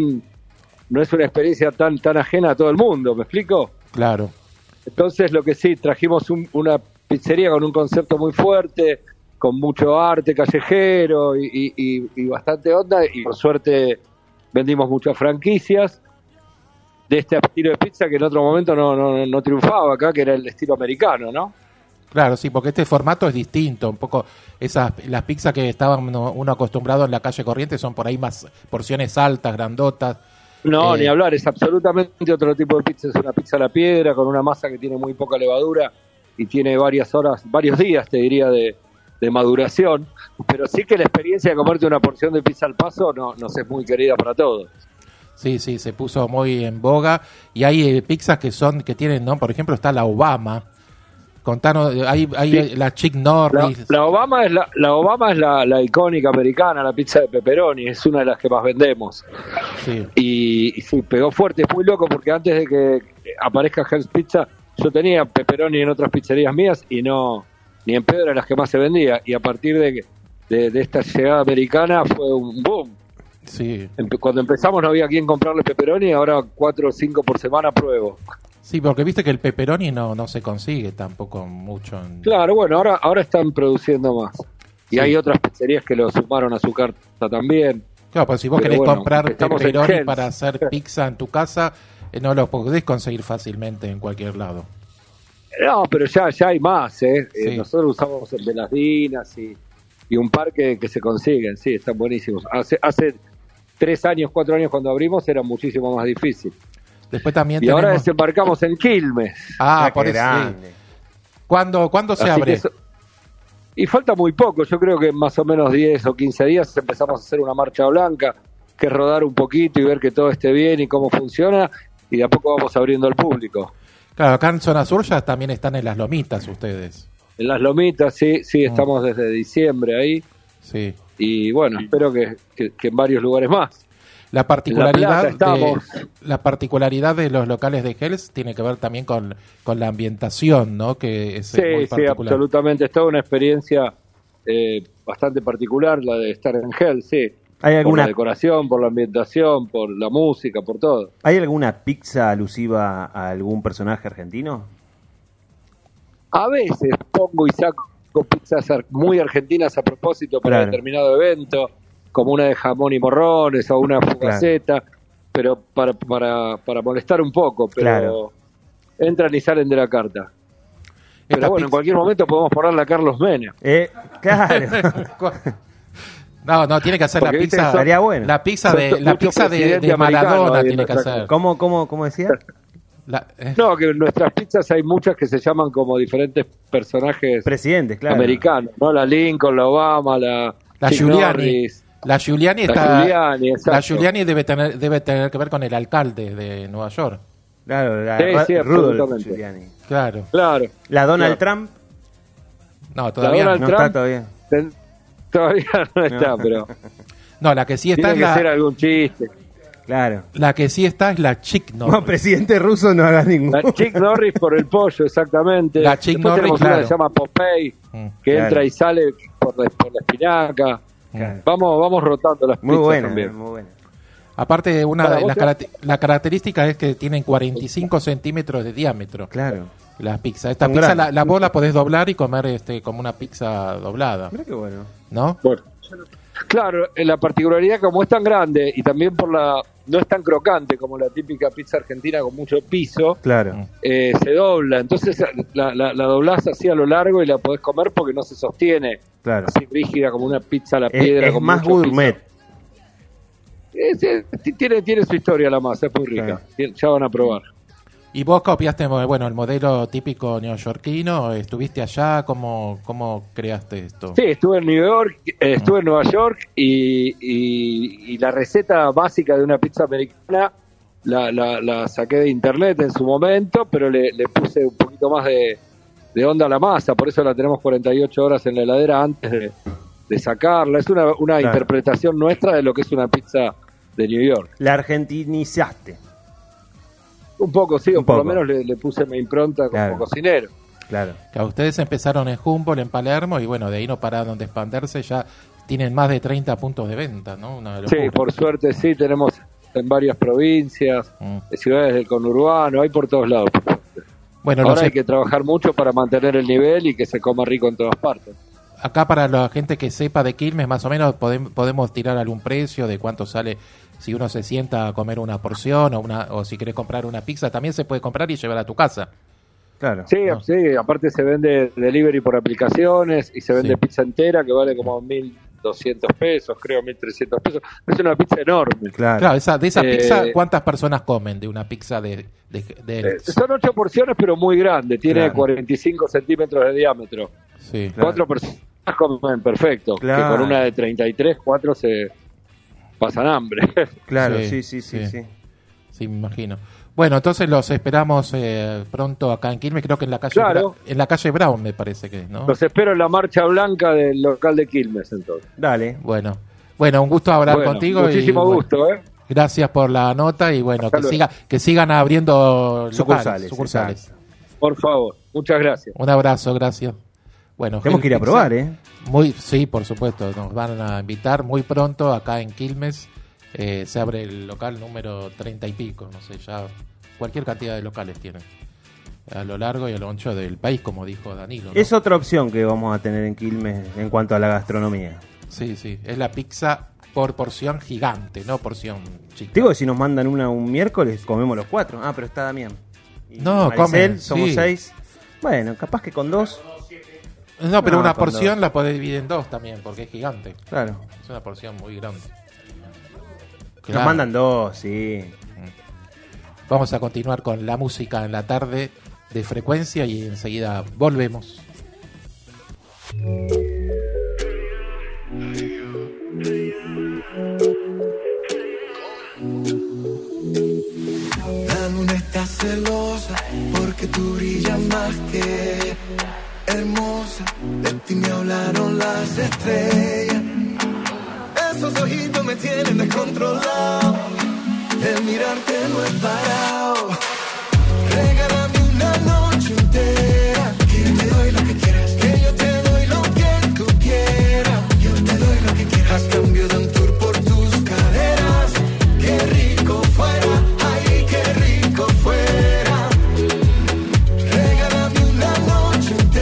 es una experiencia tan ajena a todo el mundo, ¿me explico? Claro. Entonces lo que sí, trajimos una pizzería con un concepto muy fuerte, con mucho arte callejero y bastante onda, y por suerte vendimos muchas franquicias de este estilo de pizza que en otro momento no triunfaba acá, que era el estilo americano, ¿no? Claro, sí, porque este formato es distinto, un poco las pizzas que estaban uno acostumbrado en la calle Corrientes son por ahí más porciones altas, grandotas. No, ni hablar, es absolutamente otro tipo de pizza, es una pizza a la piedra con una masa que tiene muy poca levadura y tiene varios días, te diría, de maduración, pero sí que la experiencia de comerte una porción de pizza al paso nos es muy querida para todos. Sí, se puso muy en boga y hay pizzas que tienen, ¿no? Por ejemplo, está la Obama. Contanos, hay Sí. la Chick Norris. La Obama es la icónica americana, la pizza de pepperoni, es una de las que más vendemos. Sí. Y sí, pegó fuerte, es muy loco porque antes de que aparezca Hell's Pizza, yo tenía pepperoni en otras pizzerías mías y ni en pedo era las que más se vendía. Y a partir de esta llegada americana fue un boom. Sí. Cuando empezamos no había quien comprarle pepperoni, ahora 4 o 5 por semana pruebo. Sí, porque viste que el pepperoni no se consigue tampoco mucho. Claro, bueno, ahora están produciendo más. Y Sí. hay otras pizzerías que lo sumaron a su carta también. Claro, pues si vos Pero querés bueno, comprar estamos en pepperoni Hell's. para hacer pizza en tu casa, no lo podés conseguir fácilmente en cualquier lado. No, pero ya hay más, Sí. Nosotros usamos el de las Dinas y un par que se consiguen, sí, están buenísimos. Hace 3 años, 4 años cuando abrimos era muchísimo más difícil. Después también Y ahora tenemos... desembarcamos en Quilmes. por Qué eso. grande. Sí. ¿Cuándo se Así abre? que y falta muy poco, yo creo que en más o menos 10 o 15 días empezamos a hacer una marcha blanca, que es rodar un poquito y ver que todo esté bien y cómo funciona, y de a poco vamos abriendo al público. Claro, acá en Zona Sur ya también están en las lomitas ustedes. En las Lomitas, sí, estamos desde diciembre ahí, Sí. y bueno, espero que en varios lugares más. La particularidad, En La Plata la particularidad de los locales de Hell's tiene que ver también con la ambientación, ¿no? Que es muy Sí, particular. absolutamente. Es toda una experiencia bastante particular la de estar en Hell, sí. ¿Hay Por alguna, la decoración, por la ambientación, por la música, por todo. ¿Hay alguna pizza alusiva a algún personaje argentino? A veces pongo y saco pizzas muy argentinas a propósito para Claro. determinado evento, como una de jamón y morrones o una fugaceta, pero para molestar un poco, pero Claro. entran y salen de la carta. Pero Esta bueno, en pizza- cualquier momento podemos ponerle a Carlos Menem. Claro. No, tiene que hacer la Porque, viste, pizza. son- Estaría bueno. La pizza Mucho- de, la mucho pizza presidente de americano Maradona hay en tiene que nuestra hacer. ¿Cómo decía? No, que en nuestras pizzas hay muchas que se llaman como diferentes personajes Presidentes, claro. americanos, ¿no? La Lincoln, la Obama, la Chuck Giuliani. Norris. La Giuliani La está. Giuliani, exacto. La Giuliani debe tener que ver con el alcalde de Nueva York. Claro, la Sí, sí, Rudolph absolutamente. Giuliani. Claro. Claro. La Donald Claro. Trump No, todavía Donald no no. está Trump. todavía. Todavía no está, pero No, la que sí está tiene es que ser la. algún chiste. Claro. La que sí está es la Chick No, Norris. presidente ruso no hagas ninguno. La Chick Norris por el pollo, exactamente. La Chick Después Norris, tenemos una claro. que se llama Popeye, Mm. que Claro. entra y sale por la espinaca. Claro. Vamos rotando las Muy pizzas buena, también. muy buena. Aparte, una Para de vos, las la característica es que tienen 45 centímetros de diámetro. Claro. Las pizzas. Esta Son pizza grandes. la vos la podés doblar y comer como una pizza doblada. Mira qué bueno. ¿No? Bueno, claro, la particularidad como es tan grande y también por no es tan crocante como la típica pizza argentina con mucho piso, Claro. se dobla. Entonces la doblás así a lo largo y la podés comer porque no se sostiene Claro. así rígida como una pizza a la piedra. Es con más mucho gourmet. piso. Tiene su historia la masa, es muy rica. Ya van a probar. Y vos copiaste, bueno, el modelo típico neoyorquino. ¿Estuviste allá? ¿Cómo creaste esto? Sí, estuve en New York, estuve en Nueva York y la receta básica de una pizza americana la saqué de internet en su momento, pero le puse un poquito más de onda a la masa, por eso la tenemos 48 horas en la heladera antes de sacarla. Es una interpretación nuestra de lo que es una pizza de New York. La argentinizaste. Un poco, sí, Un o por lo poco. menos le puse mi impronta Claro. como cocinero. Claro. Que ustedes empezaron en Humboldt, en Palermo, y bueno, de ahí no pararon de expandirse. Ya tienen más de 30 puntos de venta, ¿no? Una locura. Sí, por suerte sí, tenemos en varias provincias, ciudades del conurbano, hay por todos lados. Bueno, ahora los- hay que trabajar mucho para mantener el nivel y que se coma rico en todas partes. Acá para la gente que sepa de Quilmes, más o menos podemos tirar algún precio de cuánto sale si uno se sienta a comer una porción o si querés comprar una pizza, también se puede comprar y llevar a tu casa. Claro. Sí, sí, aparte se vende delivery por aplicaciones y se vende Sí. pizza entera que vale como 1.200 pesos, creo 1.300 pesos. Es una pizza enorme. Claro, de esa pizza, Eh, ¿cuántas personas comen de una pizza de Son 8 porciones, pero muy grande. Tiene Claro. 45 centímetros de diámetro. Sí. 4 personas comen perfecto. Claro. Que con una de 33, 4 se pasan hambre. Claro, Sí, sí. Sí, me imagino. Bueno, entonces los esperamos pronto acá en Quilmes, creo que en la calle Claro. en la calle Brown me parece que, ¿no? Los espero en la marcha blanca del local de Quilmes, entonces. Dale. Bueno, un gusto hablar Bueno, contigo. muchísimo y, bueno, gusto, ¿eh? Gracias por la nota y bueno, Hasta luego. que sigan abriendo Sucursales, sucursales. Por favor, muchas gracias. Un abrazo, gracias. Bueno, Tenemos que ir a Pizza, probar, ¿eh? Sí, por supuesto, nos van a invitar muy pronto acá en Quilmes. Se abre el local número 30 y pico, no sé, ya cualquier cantidad de locales tienen a lo largo y a lo ancho del país, como dijo Danilo, ¿no? Es otra opción que vamos a tener en Quilmes en cuanto a la gastronomía. Sí, es la pizza por porción gigante, no porción chica. Digo que si nos mandan una un miércoles, comemos los 4. Ah, pero está Damián. Y No, Maricel, comen, somos sí. 6. Bueno, capaz que con 2. No, pero No, una con porción dos. la podés dividir en dos también, porque es gigante. Claro. Es una porción muy grande. Nos mandan 2, sí. Vamos a continuar con la música en la tarde de Frecuencia y enseguida volvemos. La luna está celosa porque tú brillas más que hermosa. De ti me hablaron las estrellas. Esos ojitos me tienen descontrolado. El mirarte no es parado. Regálame una noche entera. Que yo te doy lo que quieras. Que yo te doy lo que tú quieras. Yo te doy lo que quieras. A cambio de un tour por tus caderas. Qué rico fuera. Ay, qué rico fuera. Regálame una noche entera.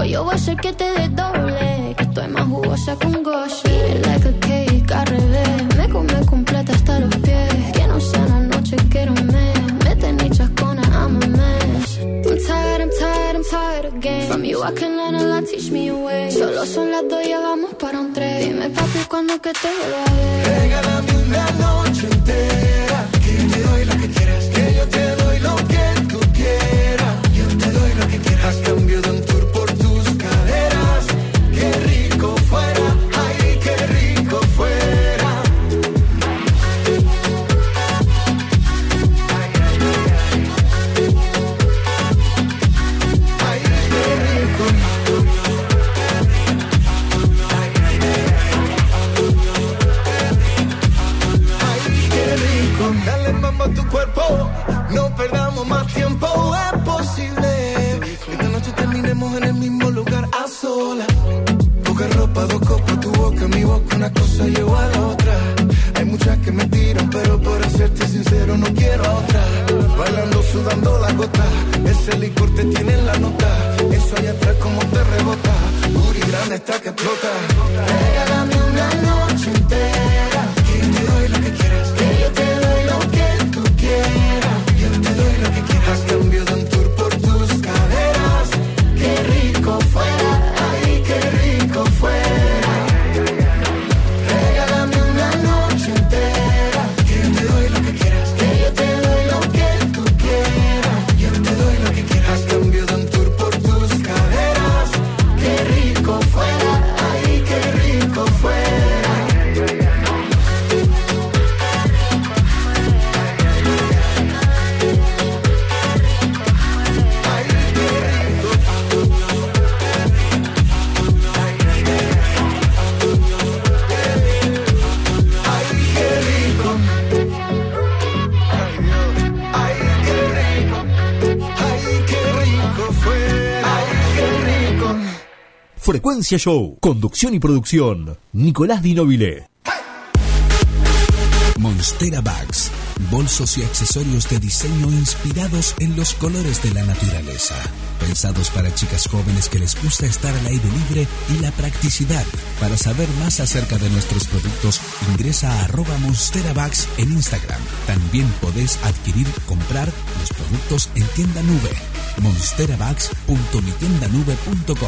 yo voy a hacer que te desdoble, que estoy más jugosa que un gosh. Like a cake al revés, me come completa hasta los pies. Que no sea una noche, quiero un mes. Me tenés chascona, I'm a mess. I'm tired again. From you I can learn a lot, teach me a way. Solo son las 2, ya vamos para un 3. Dime papi, ¿cuándo que te vuelva a ver? Regálame una noche entera, que yo te doy lo que quieras, que yo te doy lo que tú quieras. Yo te doy lo que quieras, a cambio de un tour por tus caderas. Qué rico fuera, ay, qué rico fuera. Ay, qué rico. Ay, qué rico. Dale mambo a tu cuerpo, no perdamos más tiempo. Es posible que esta noche terminemos en el mismo lugar a solas. Poca ropa, 2 copas, tu boca, mi boca, una cosa lleva a la otra. Hay muchas que me tiran, pero para serte sincero no quiero a otra. Bailando, sudando la gota, ese licor te tiene en la nota. Eso allá atrás como te rebota, booty grande está que explota. Regálame una noche entera, que yo te doy lo que quieras, que yo te doy lo que tú quieras. Yo te doy lo que quieras, a cambio de un tour por tus caderas. Qué rico fuera, ay, qué rico fuera. Regálame una noche entera, que yo te doy lo que quieras, que yo te doy lo que tú quieras. Yo te doy lo que quieras, a cambio de un tour por tus caderas. Qué rico fuera, ay, qué rico fuera. Frecuencia Show, conducción y producción, Nicolás Di Nobile. Monstera Bags, bolsos y accesorios de diseño inspirados en los colores de la naturaleza. Pensados para chicas jóvenes que les gusta estar al aire libre y la practicidad. Para saber más acerca de nuestros productos, ingresa a @MonsteraBags en Instagram. También podés comprar los productos en tienda nube. monsterabags.mitiendanube.com.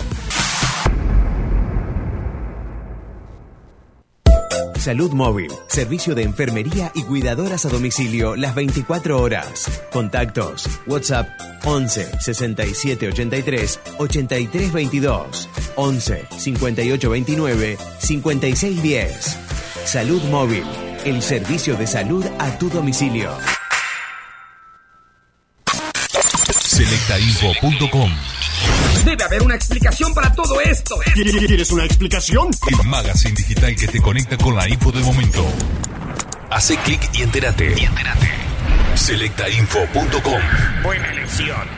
Salud Móvil, servicio de enfermería y cuidadoras a domicilio las 24 horas. Contactos: WhatsApp 11 67 83 83 22, 11 58 29 56 10. Salud Móvil, el servicio de salud a tu domicilio. Selectainfo.com. Debe haber una explicación para todo esto. ¿Quieres una explicación? El magazine digital que te conecta con la info del momento. Hace clic y entérate. Selectainfo.com. Buena elección.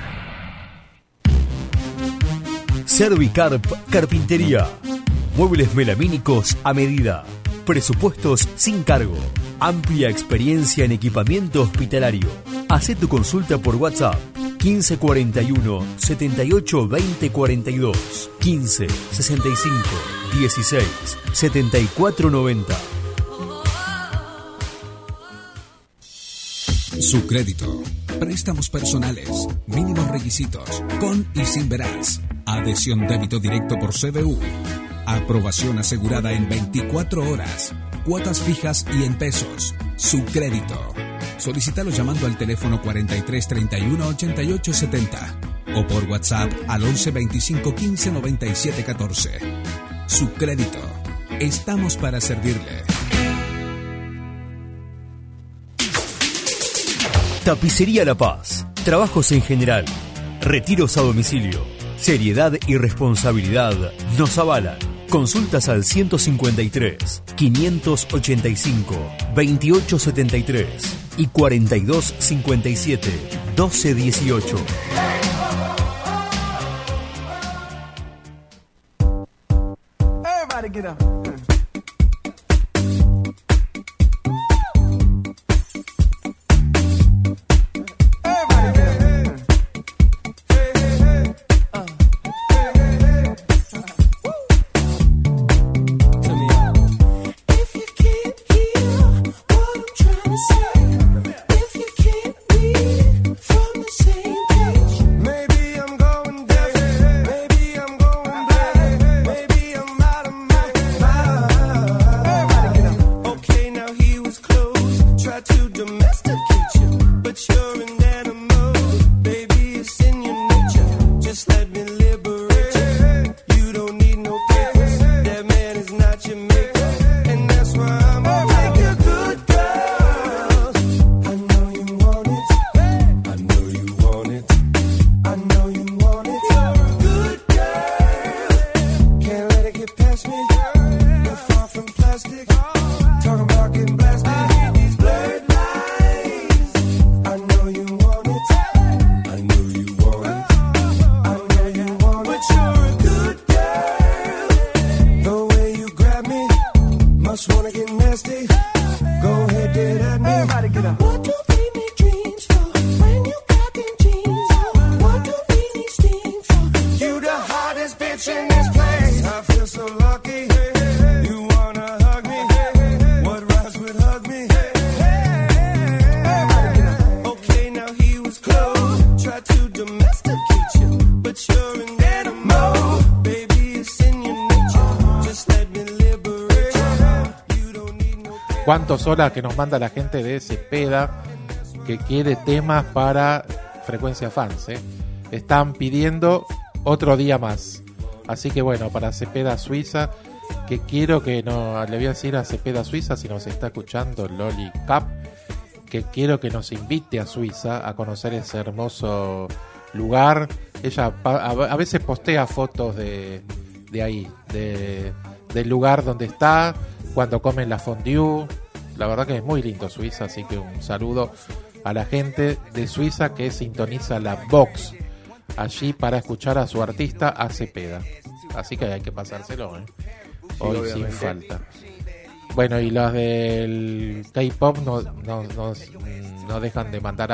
Servicarp Carpintería. Muebles melamínicos a medida. Presupuestos sin cargo. Amplia experiencia en equipamiento hospitalario. Hacé tu consulta por WhatsApp 1541 78 20 42, 15 65 16 74 90. Su crédito. Préstamos personales. Mínimos requisitos. Con y sin verás. Adhesión débito directo por CBU. Aprobación asegurada en 24 horas. Cuotas fijas y en pesos. Su crédito. Solicítalo llamando al teléfono 43 31 88 70 o por WhatsApp al 11 25 15 97 14. Su crédito. Estamos para servirle. Tapicería La Paz. Trabajos en general. Retiros a domicilio. Seriedad y responsabilidad nos avalan. Consultas al 153 585 2873 y 4257 1218. Everybody get up. try to domesticate you, but you're an animal. Baby, it's in your nature. Just let me liberate you. You don't need no papers. That man is not your maker, and that's why I'm like a good girl. I know you want it. I know you want it. I know you want it. You're a good girl. Can't let it get past me. You're far from plastic. Talking about getting blasted. These blurred lines. I know you want it. I know you want it. I know you want it. But you're a good girl. The way you grab me, must wanna get nasty. Go ahead, get at me. Everybody get up. What do we need dreams for? When you got them jeans on. What do we need steam for? You the hottest bitch in this place. I feel so lucky. You wanna hug me? What rhymes with hug me? Okay, now he was close. Try to domesticate you, but you're an animal. Baby, it's in your nature. Just let me liberate you. You don't need no. ¿Cuántos horas que nos manda la gente de Cepeda que quiere temas para Frecuencia Fans? Están pidiendo otro día más. Así que bueno, para Cepeda Suiza, que quiero que no, le voy a decir a Cepeda Suiza, si nos está escuchando Loli Cap, que quiero que nos invite a Suiza a conocer ese hermoso lugar. Ella a veces postea fotos de ahí, del lugar donde está, cuando comen la fondue. La verdad que es muy lindo Suiza, así que un saludo a la gente de Suiza que sintoniza la Vox allí para escuchar a su artista, a Cepeda. Así que hay que pasárselo, hoy sin obviamente. falta. Bueno, y los del K-pop no dejan de mandar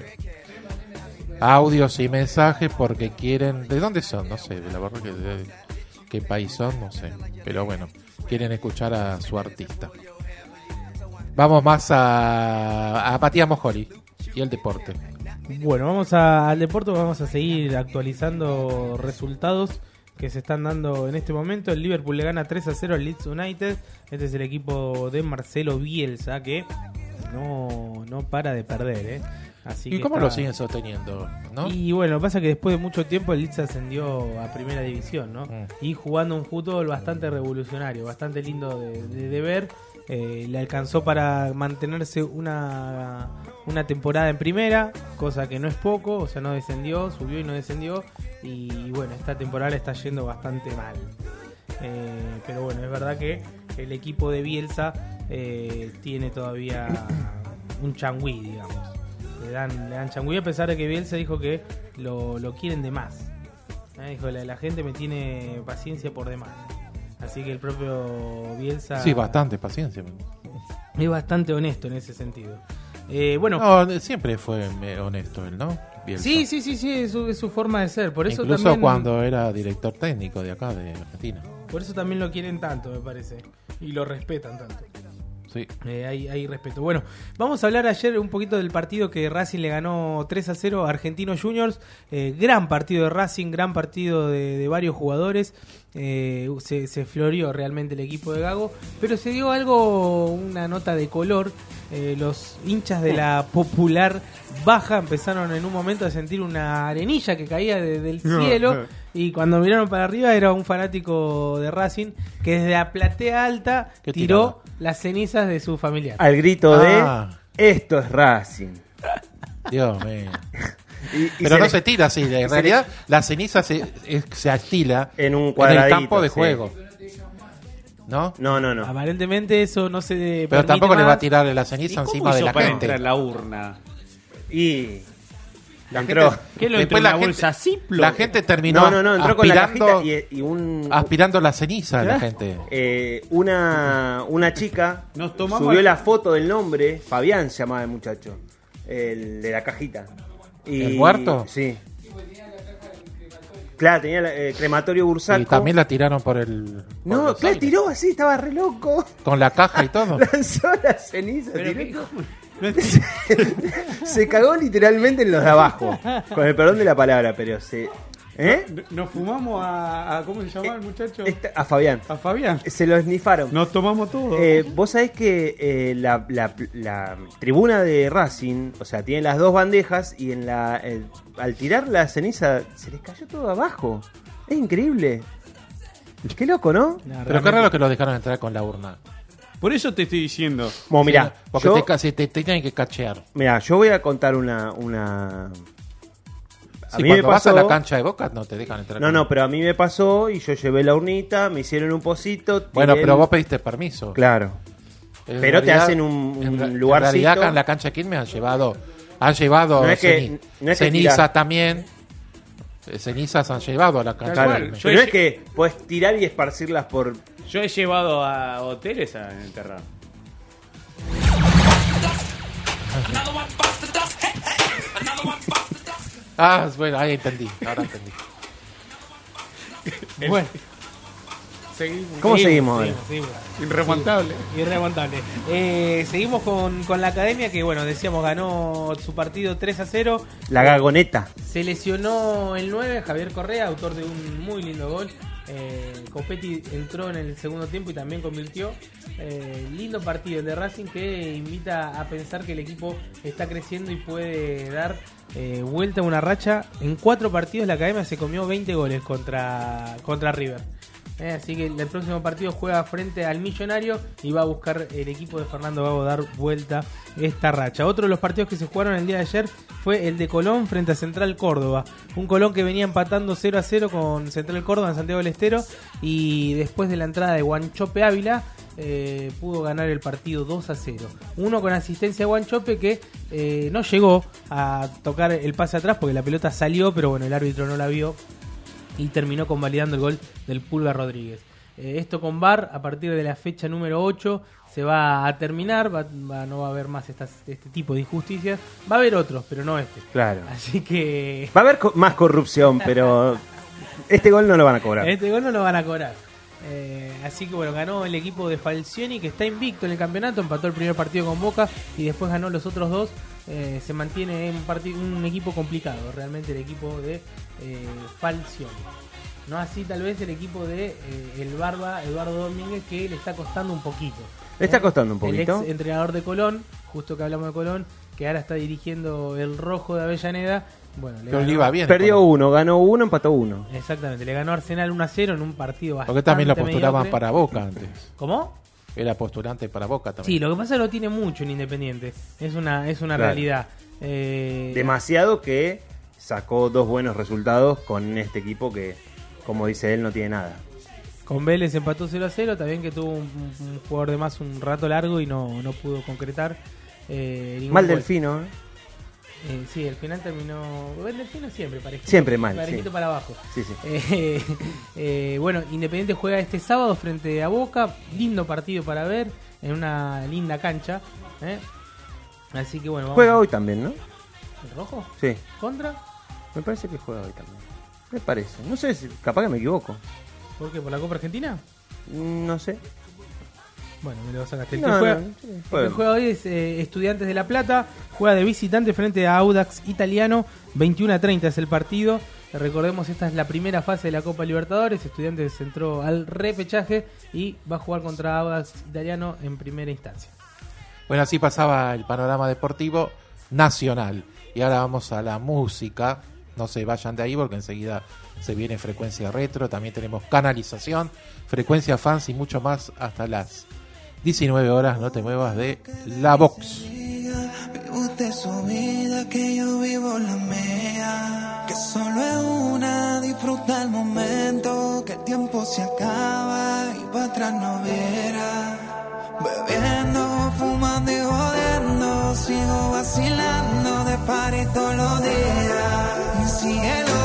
audios y mensajes porque quieren... ¿De dónde son? No sé, la verdad que de qué país son, no sé. Pero bueno, quieren escuchar a su artista. Vamos más a Matías Mojori y el deporte. Bueno, vamos al deporte, vamos a seguir actualizando resultados que se están dando en este momento. El Liverpool le gana 3-0 al Leeds United. Este es el equipo de Marcelo Bielsa que no para de perder, Así ¿Y que cómo está... lo siguen sosteniendo? ¿No? Y bueno, lo que pasa es que después de mucho tiempo el Leeds ascendió a primera división, ¿no? Y jugando un fútbol bastante revolucionario, bastante lindo de ver. Le alcanzó para mantenerse una temporada en primera, cosa que no es poco, o sea, no descendió, subió y no descendió. Y bueno, esta temporada le está yendo bastante mal. Pero bueno, es verdad que el equipo de Bielsa tiene todavía un changüí, digamos. Le dan changüí, a pesar de que Bielsa dijo que lo quieren de más. Dijo, la gente me tiene paciencia por demás. Así que el propio Bielsa... Sí, bastante paciencia. Es bastante honesto en ese sentido. Bueno, no, siempre fue honesto él, ¿no? Bielsa. Sí, es su forma de ser. Por eso incluso también, cuando era director técnico de acá, de Argentina. Por eso también lo quieren tanto, me parece. Y lo respetan tanto. Sí. Hay respeto. Bueno, vamos a hablar ayer un poquito del partido que Racing le ganó 3-0 a Argentinos Juniors. Gran partido de Racing, gran partido de varios jugadores. Se floreó realmente el equipo de Gago, pero se dio una nota de color. Los hinchas de la Popular Baja empezaron en un momento a sentir una arenilla que caía del cielo, y cuando miraron para arriba era un fanático de Racing que desde la platea alta tiró las cenizas de su familiar. Al grito de esto es Racing. Dios mío. Pero no se tira así, en realidad la ceniza se estila en un cuadradito, en el campo de juego. ¿No? No. Aparentemente eso no se pero tampoco más. le va a tirar la ceniza encima de la para gente. entrar en la urna? Y la entró. Gente, ¿Qué lo después entró en una bolsa Ziploc? La gente terminó No, entró con la cajita y aspirando la ceniza de la gente. Una chica subió la foto del nombre, Fabián se llamaba el muchacho, el de la cajita. ¿El muerto? Sí. Claro, tenía el crematorio Bursaco. Y también la tiraron por el... No, claro, tiró así, estaba re loco. Con la caja y todo. Lanzó la ceniza, se cagó literalmente en los de abajo. Con el perdón de la palabra, pero Nos fumamos a ¿cómo se llama el muchacho? A Fabián. A Fabián. Se lo esnifaron. Nos tomamos todo. Vos sabés que la tribuna de Racing, o sea, tiene las dos bandejas y al tirar la ceniza se les cayó todo abajo. Es increíble. Qué loco, ¿no? Pero qué raro que lo dejaron entrar con la urna. Por eso te estoy diciendo. Bueno, mirá, porque te tienen que cachear. Mirá, yo voy a contar una... Sí, cuando vas a la cancha de Boca no te dejan entrar. No, pero a mí me pasó y yo llevé la urnita, me hicieron un pocito. Bueno, pero vos pediste permiso. Claro. En pero realidad, te hacen un lugarcito. En realidad acá en la cancha de Quilmes han llevado no es que ceniza también. Cenizas han llevado a la cancha. Claro, pero no es que puedes tirar y esparcirlas por... Yo he llevado a hoteles a enterrar. Bueno, ahí entendí. Ahora entendí. Bueno. ¿Cómo seguimos ahora? Irremontable. Irremontable. Seguimos con la academia que, bueno, decíamos, ganó su partido 3-0. La Gagoneta. Se lesionó el 9, Javier Correa, autor de un muy lindo gol. Copetti entró en el segundo tiempo y también convirtió. Lindo partido el de Racing que invita a pensar que el equipo está creciendo y puede dar vuelta a una racha. En 4 partidos la academia se comió 20 goles contra River. Así que el próximo partido juega frente al Millonario y va a buscar el equipo de Fernando Gago dar vuelta esta racha. Otro de los partidos que se jugaron el día de ayer fue el de Colón frente a Central Córdoba. Un Colón que venía empatando 0-0 con Central Córdoba en Santiago del Estero y después de la entrada de Guanchope Ávila pudo ganar el partido 2-0. Uno con asistencia de Guanchope que no llegó a tocar el pase atrás porque la pelota salió, pero bueno, el árbitro no la vio y terminó convalidando el gol del Pulga Rodríguez. Esto con VAR, a partir de la fecha número 8, se va a terminar, no va a haber más este tipo de injusticias. Va a haber otros, pero no este. Claro. Así que... Va a haber más corrupción, pero este gol no lo van a cobrar. Este gol no lo van a cobrar. Así que bueno, ganó el equipo de Falcioni, que está invicto en el campeonato, empató el primer partido con Boca y después ganó los otros dos. Se mantiene un equipo complicado, realmente el equipo de Falcioni. No así tal vez el equipo de el Barba, Eduardo Domínguez, que le está costando un poquito. Le está costando un poquito. El ex entrenador de Colón, justo que hablamos de Colón, que ahora está dirigiendo el Rojo de Avellaneda. Bueno, pero le iba bien. Perdió 1, ganó 1, empató 1. Exactamente, le ganó Arsenal 1-0 en un partido bastante. Porque también lo postulaban mediocre. para Boca antes. ¿Cómo? Era postulante para Boca también. Sí, lo que pasa es que lo tiene mucho en Independiente. Es una claro. Realidad. Demasiado que sacó 2 buenos resultados con este equipo que, como dice él, no tiene nada. Con Vélez empató 0-0, también que tuvo un jugador de más un rato largo y no pudo concretar. Mal Delfino, sí, el final terminó... El Delfino siempre, parejito. Siempre mal, parejito sí. para abajo. Sí. Bueno, Independiente juega este sábado frente a Boca. Lindo partido para ver, en una linda cancha. Así que bueno, vamos. Juega hoy también, ¿no? ¿El Rojo? Sí. ¿Contra? Me parece que juega hoy también. Me parece. No sé, capaz que me equivoco. ¿Por qué? ¿Por la Copa Argentina? No sé. Bueno, me lo sacaste. El que juega hoy es Estudiantes de La Plata. Juega de visitante frente a Audax Italiano. 21-30 es el partido. Recordemos, esta es la primera fase de la Copa Libertadores. Estudiantes entró al repechaje y va a jugar contra Audax Italiano en primera instancia. Bueno, así pasaba el panorama deportivo nacional. Y ahora vamos a la música. No se vayan de ahí porque enseguida se viene Frecuencia Retro. También tenemos Canalización, Frecuencia Fans y mucho más hasta las 19 horas. No te muevas de la Vox. Vive usted su vida, que yo vivo la mía. Que solo es una, disfruta el momento. Que el tiempo se acaba y para atrás no viera. Bebiendo, fumando y jodiendo, sigo vacilando de party todos los días. Síguelo.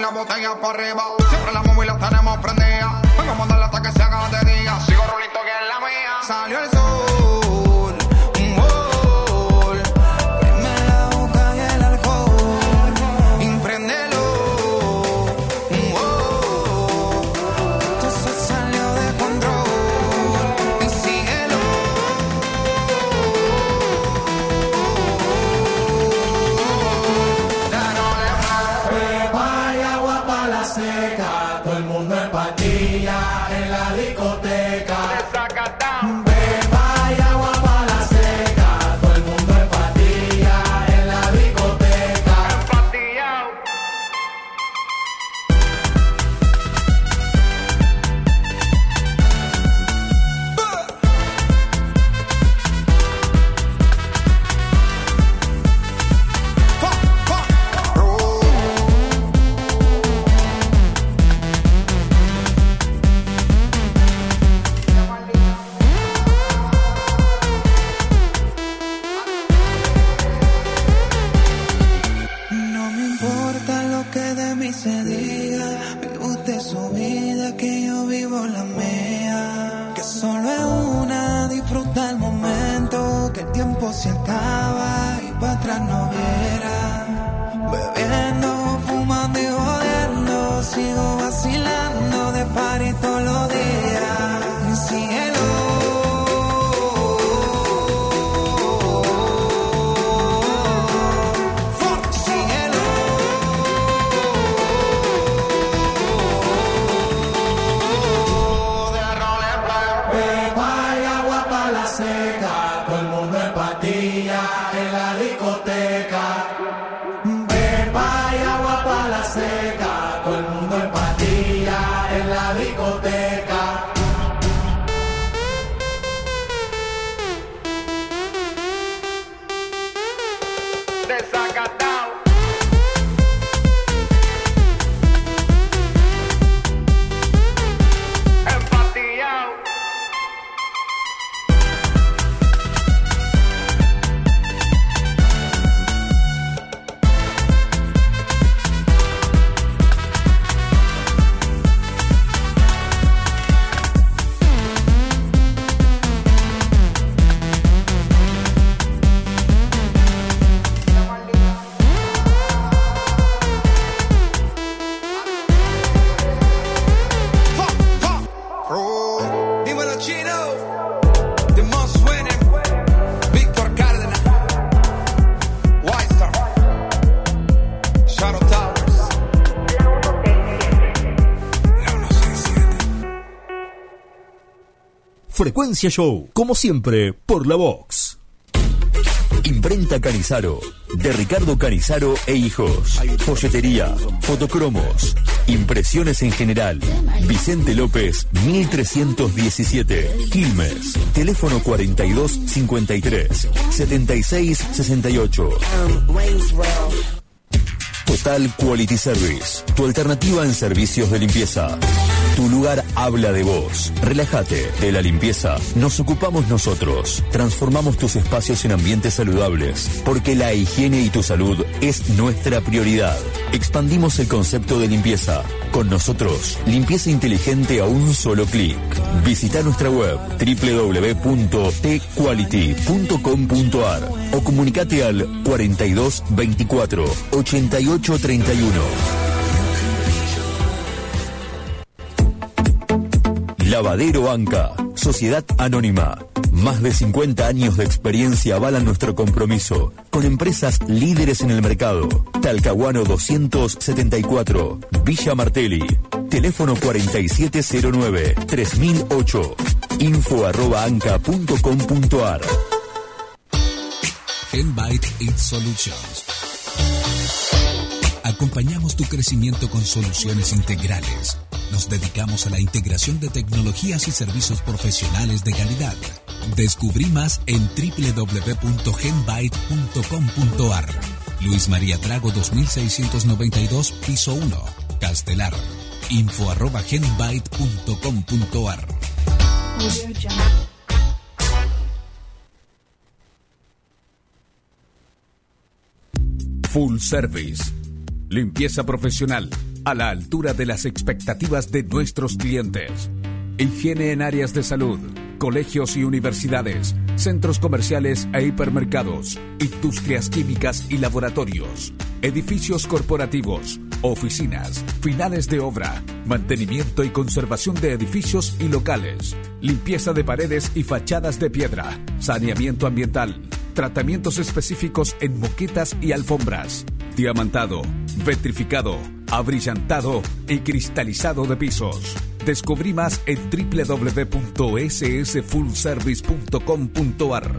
la botella para arriba. Siempre la móvil la tenemos prendida. Venga a mandarla hasta que se haga de día. Sigo rolito que es la mía. Salió el sol, un gol. Queme la boca y el alcohol. Impréndelo, un gol. Todo se salió de control. Y síguelo. Pepa y agua pa' la seca, todo el mundo en patilla en la discoteca. Pepa y agua pa' la seca, todo el mundo en patilla en la discoteca. No me importa lo que de mí se diga. Vive usted su vida, que yo vivo la mía. Que solo es una, disfruta el momento. Que el tiempo se acaba y para atrás no viera. Bebiendo, fumando y jodiendo. Sigo vacilando de party todos los días. Y síguelo. Pepa y agua pa' la seca, todo el mundo en patilla en la discoteca. Pepa y agua pa' la seca, todo el mundo en patilla en la discoteca. Desacatado. Empatillado. Dímelo, Chino. The most winning. Víctor Cárdenas. White Star. Shadow Towers. Frecuencia Show, como siempre, por la Vox. Imprenta Canizaro, de Ricardo Canizaro e Hijos. Folletería, fotocromos, impresiones en general. Vicente López, 1317, Quilmes. Teléfono 4253 7668. Total Quality Service, tu alternativa en servicios de limpieza. Tu lugar habla de vos. Relájate, de la limpieza nos ocupamos nosotros. Transformamos tus espacios en ambientes saludables, porque la higiene y tu salud es nuestra prioridad. Expandimos el concepto de limpieza. Con nosotros, limpieza inteligente a un solo clic. Visita nuestra web www.tquality.com.ar o comunicate al 42 24 88 31. Lavadero Anca, Sociedad Anónima. Más de 50 años de experiencia avalan nuestro compromiso con empresas líderes en el mercado. Talcahuano 274, Villa Martelli. Teléfono 4709-3008. info@anca.com.ar. Genbyte It Solutions. Acompañamos tu crecimiento con soluciones integrales. Nos dedicamos a la integración de tecnologías y servicios profesionales de calidad. Descubrí más en www.genbyte.com.ar. Luis María Drago 2692, piso 1, Castelar. info@genbyte.com.ar. Full Service. Limpieza profesional, a la altura de las expectativas de nuestros clientes. Higiene en áreas de salud, colegios y universidades, centros comerciales e hipermercados, industrias químicas y laboratorios, edificios corporativos, oficinas, finales de obra, mantenimiento y conservación de edificios y locales, limpieza de paredes y fachadas de piedra, saneamiento ambiental, tratamientos específicos en moquetas y alfombras, diamantado, vitrificado, abrillantado y cristalizado de pisos. Descubrí más en www.ssfullservice.com.ar.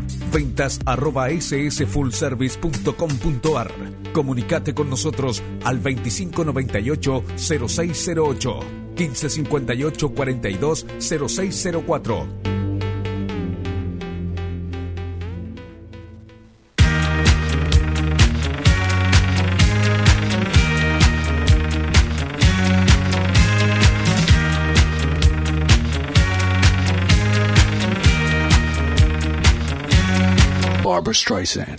ventas@ssfullservice.com.ar. Comunicate con nosotros al 2598-0608, 1558-42-0604. Barbra Streisand.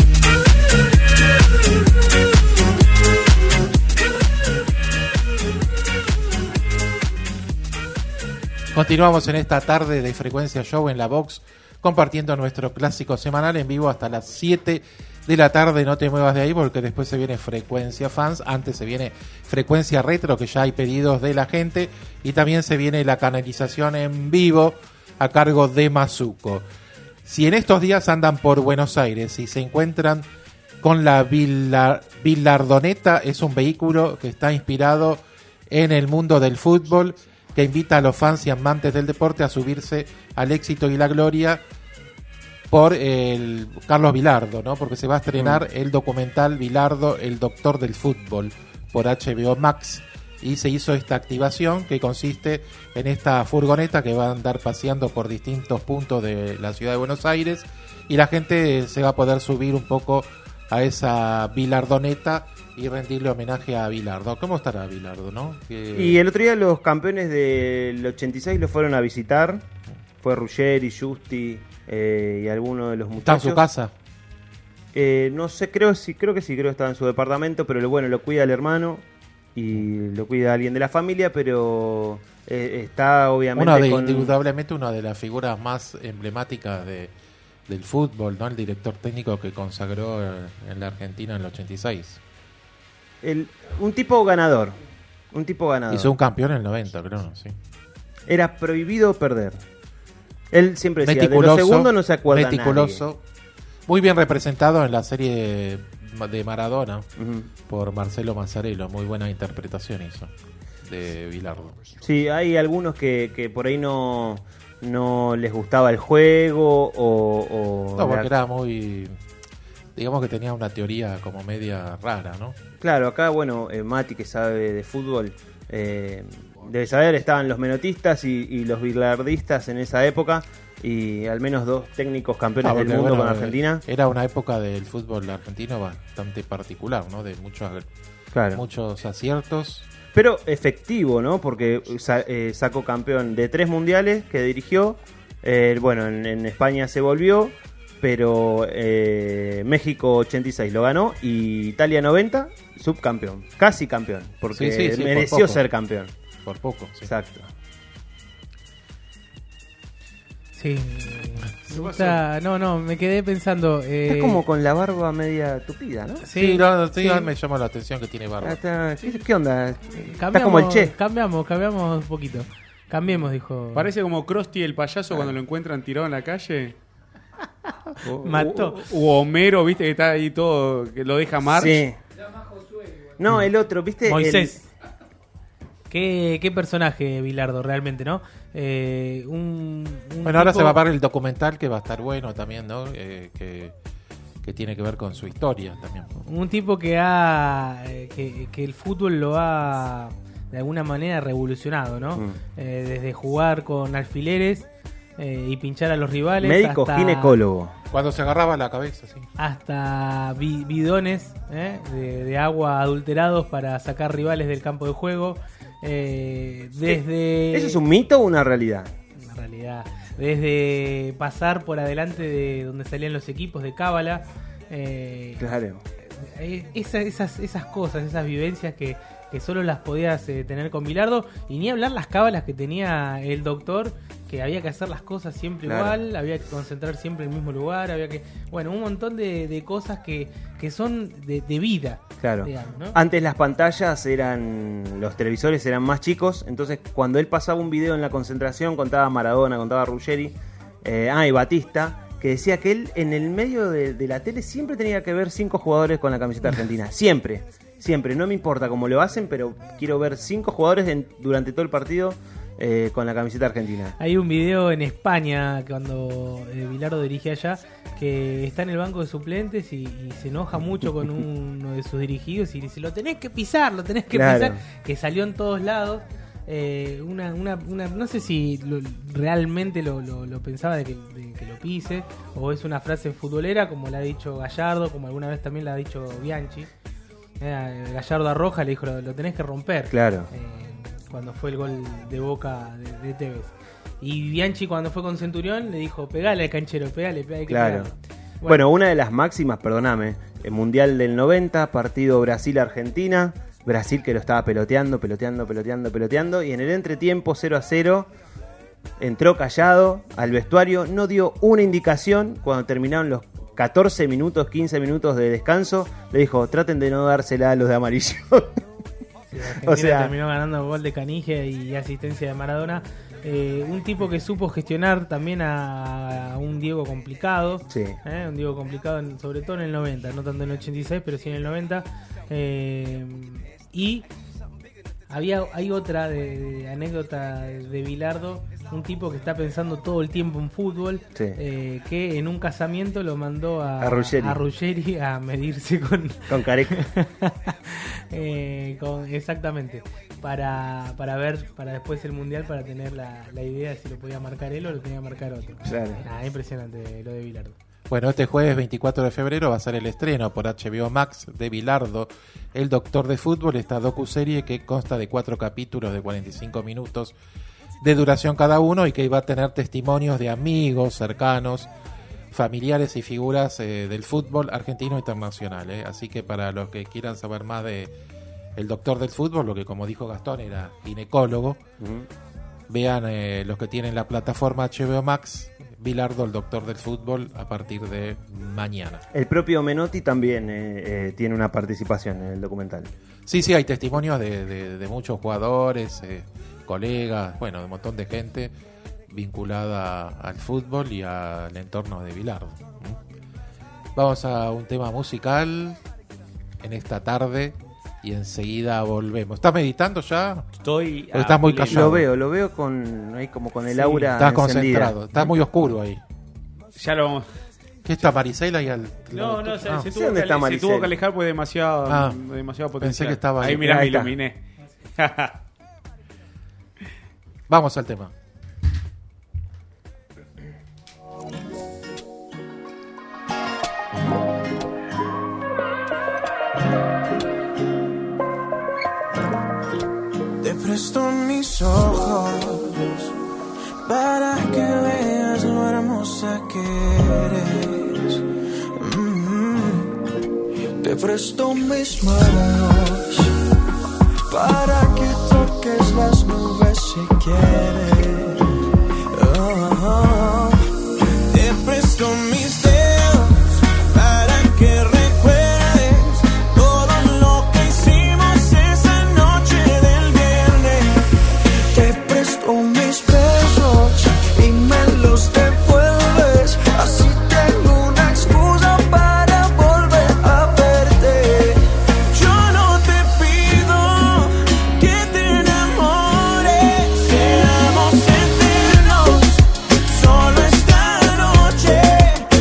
Continuamos en esta tarde de Frecuencia Show en la Box, compartiendo nuestro clásico semanal en vivo hasta las 7 de la tarde. No te muevas de ahí porque después se viene Frecuencia Fans, antes se viene Frecuencia Retro, que ya hay pedidos de la gente, y también se viene la canalización en vivo a cargo de Mazuco. Si en estos días andan por Buenos Aires y se encuentran con la Bilardoneta, es un vehículo que está inspirado en el mundo del fútbol, que invita a los fans y amantes del deporte a subirse al éxito y la gloria por el Carlos Bilardo, ¿no? Porque se va a estrenar el documental Bilardo, el doctor del fútbol, por HBO Max. Y se hizo esta activación que consiste en esta furgoneta que va a andar paseando por distintos puntos de la ciudad de Buenos Aires, y la gente se va a poder subir un poco a esa Bilardoneta y rendirle homenaje a Bilardo. ¿Cómo estará Bilardo, no? Y el otro día los campeones del 86 lo fueron a visitar. Fue Ruggeri, Justi y algunos de los muchachos. ¿Está en su casa? No sé, creo que estaba en su departamento, pero lo cuida el hermano y lo cuida alguien de la familia, pero está obviamente indudablemente una de las figuras más emblemáticas del fútbol, ¿no? El director técnico que consagró en la Argentina en el 86. Un tipo ganador. Hizo un campeón en el 90, creo, ¿no? Sí. Era prohibido perder. Él siempre decía, de los segundos no se acuerda meticuloso, nadie. Muy bien representado en la serie de Maradona por Marcelo Mazzarello. Muy buena interpretación hizo de Bilardo. Sí, hay algunos que por ahí no les gustaba el juego No, porque era muy... Digamos que tenía una teoría como media rara, ¿no? Claro, acá, Mati, que sabe de fútbol, debe saber, estaban los menotistas y los bilardistas en esa época, y al menos 2 técnicos campeones del mundo con Argentina. Era una época del fútbol argentino bastante particular, ¿no? De muchos aciertos. Pero efectivo, ¿no? Porque sacó campeón de 3 mundiales que dirigió. En España se volvió, pero México 86 lo ganó y Italia 90, subcampeón, casi campeón, porque sí, mereció ser campeón. Por poco, sí. Exacto. Sí. Me quedé pensando. Estás como con la barba media tupida, ¿no? Sí, me llamó la atención que tiene barba. ¿Qué onda? Está como el Che. Cambiamos un poquito. Cambiemos, dijo. Parece como Krusty el payaso cuando lo encuentran tirado en la calle. Mató. O Homero, viste, que está ahí todo, que lo deja Marge. Sí. No, el otro, viste. Moisés. Qué personaje Bilardo, realmente, ¿no? Ahora se va a ver el documental, que va a estar bueno también, ¿no? Que tiene que ver con su historia también. Un tipo que el fútbol lo ha de alguna manera revolucionado, ¿no? Desde jugar con alfileres y pinchar a los rivales. Médico, ginecólogo. Cuando se agarraba la cabeza, sí. Hasta bidones de agua adulterados para sacar rivales del campo de juego. ¿Eso es un mito o una realidad? Una realidad. Desde pasar por adelante de donde salían los equipos de cábala. Claro. esas cosas, esas vivencias que solo las podías tener con Bilardo, y ni hablar las cábalas que tenía el doctor, que había que hacer las cosas siempre igual, había que concentrar siempre en el mismo lugar, había que, bueno, un montón de cosas que son de vida. Claro. Digamos, ¿no? Antes las pantallas los televisores eran más chicos, entonces cuando él pasaba un video en la concentración contaba Maradona, contaba Ruggeri, y Batista, que decía que él en el medio de la tele siempre tenía que ver 5 jugadores con la camiseta argentina, siempre, no me importa cómo lo hacen, pero quiero ver 5 jugadores durante todo el partido con la camiseta argentina. Hay un video en España cuando Bilardo dirige allá, que está en el banco de suplentes y se enoja mucho con uno de sus dirigidos y dice, lo tenés que pisar, que salió en todos lados. No sé si realmente lo pensaba de que lo pise, o es una frase futbolera como la ha dicho Gallardo, como alguna vez también la ha dicho Bianchi. Gallardo a Roja le dijo, lo tenés que romper. Claro. Cuando fue el gol de Boca de Tevez. Y Bianchi cuando fue con Centurión le dijo, pegale al canchero, pegale. Claro. Bueno, una de las máximas, perdóname, el Mundial del 90, partido Brasil-Argentina. Brasil que lo estaba peloteando, y en el entretiempo 0-0 entró callado al vestuario, no dio una indicación. Cuando terminaron los 15 minutos de descanso, le dijo, traten de no dársela a los de amarillo. Sí, Argentina terminó ganando gol de Canigia y asistencia de Maradona. Un tipo que supo gestionar también a un Diego complicado. Sí. Un Diego complicado, sobre todo en el 90, no tanto en el 86, pero sí en el 90. Y hay otra de anécdota de Bilardo, un tipo que está pensando todo el tiempo en fútbol, que en un casamiento lo mandó a Ruggeri a medirse con Careca. Exactamente, para ver para después el mundial, para tener la idea de si lo podía marcar él o lo tenía que marcar otro. Claro. Impresionante lo de Bilardo. Bueno, este jueves 24 de febrero va a ser el estreno por HBO Max de Bilardo, el doctor de fútbol, esta docuserie que consta de 4 capítulos de 45 minutos de duración cada uno, y que va a tener testimonios de amigos, cercanos, familiares y figuras del fútbol argentino e internacional. Así que para los que quieran saber más de el doctor del fútbol, lo que como dijo Gastón era ginecólogo, vean los que tienen la plataforma HBO Max, Bilardo, el doctor del fútbol, a partir de mañana. El propio Menotti también tiene una participación en el documental. Sí, hay testimonios de muchos jugadores, colegas, bueno, de un montón de gente vinculada al fútbol y al entorno de Bilardo. Vamos a un tema musical en esta tarde y enseguida volvemos. ¿Estás meditando ya? Estoy. Estás muy callado. Lo veo ahí como con el aura estás encendida. Concentrado. Está muy oscuro ahí. Ya lo vamos. ¿Qué está Marisela y al? No, se tuvo que alejar porque demasiado potencial. Pensé que estaba ahí. Ahí mirá, me iluminé. Vamos al tema. Te presto mis ojos para que veas lo hermosa que eres. Te presto mis manos para que toques las nubes si quieres. Te presto mis dedos para que recuerdes todo lo que hicimos esa noche del viernes. Te presto mis besos y me los devuelves, así tengo una excusa para volver a verte. Yo no te pido que te enamores, seamos eternos, solo esta noche.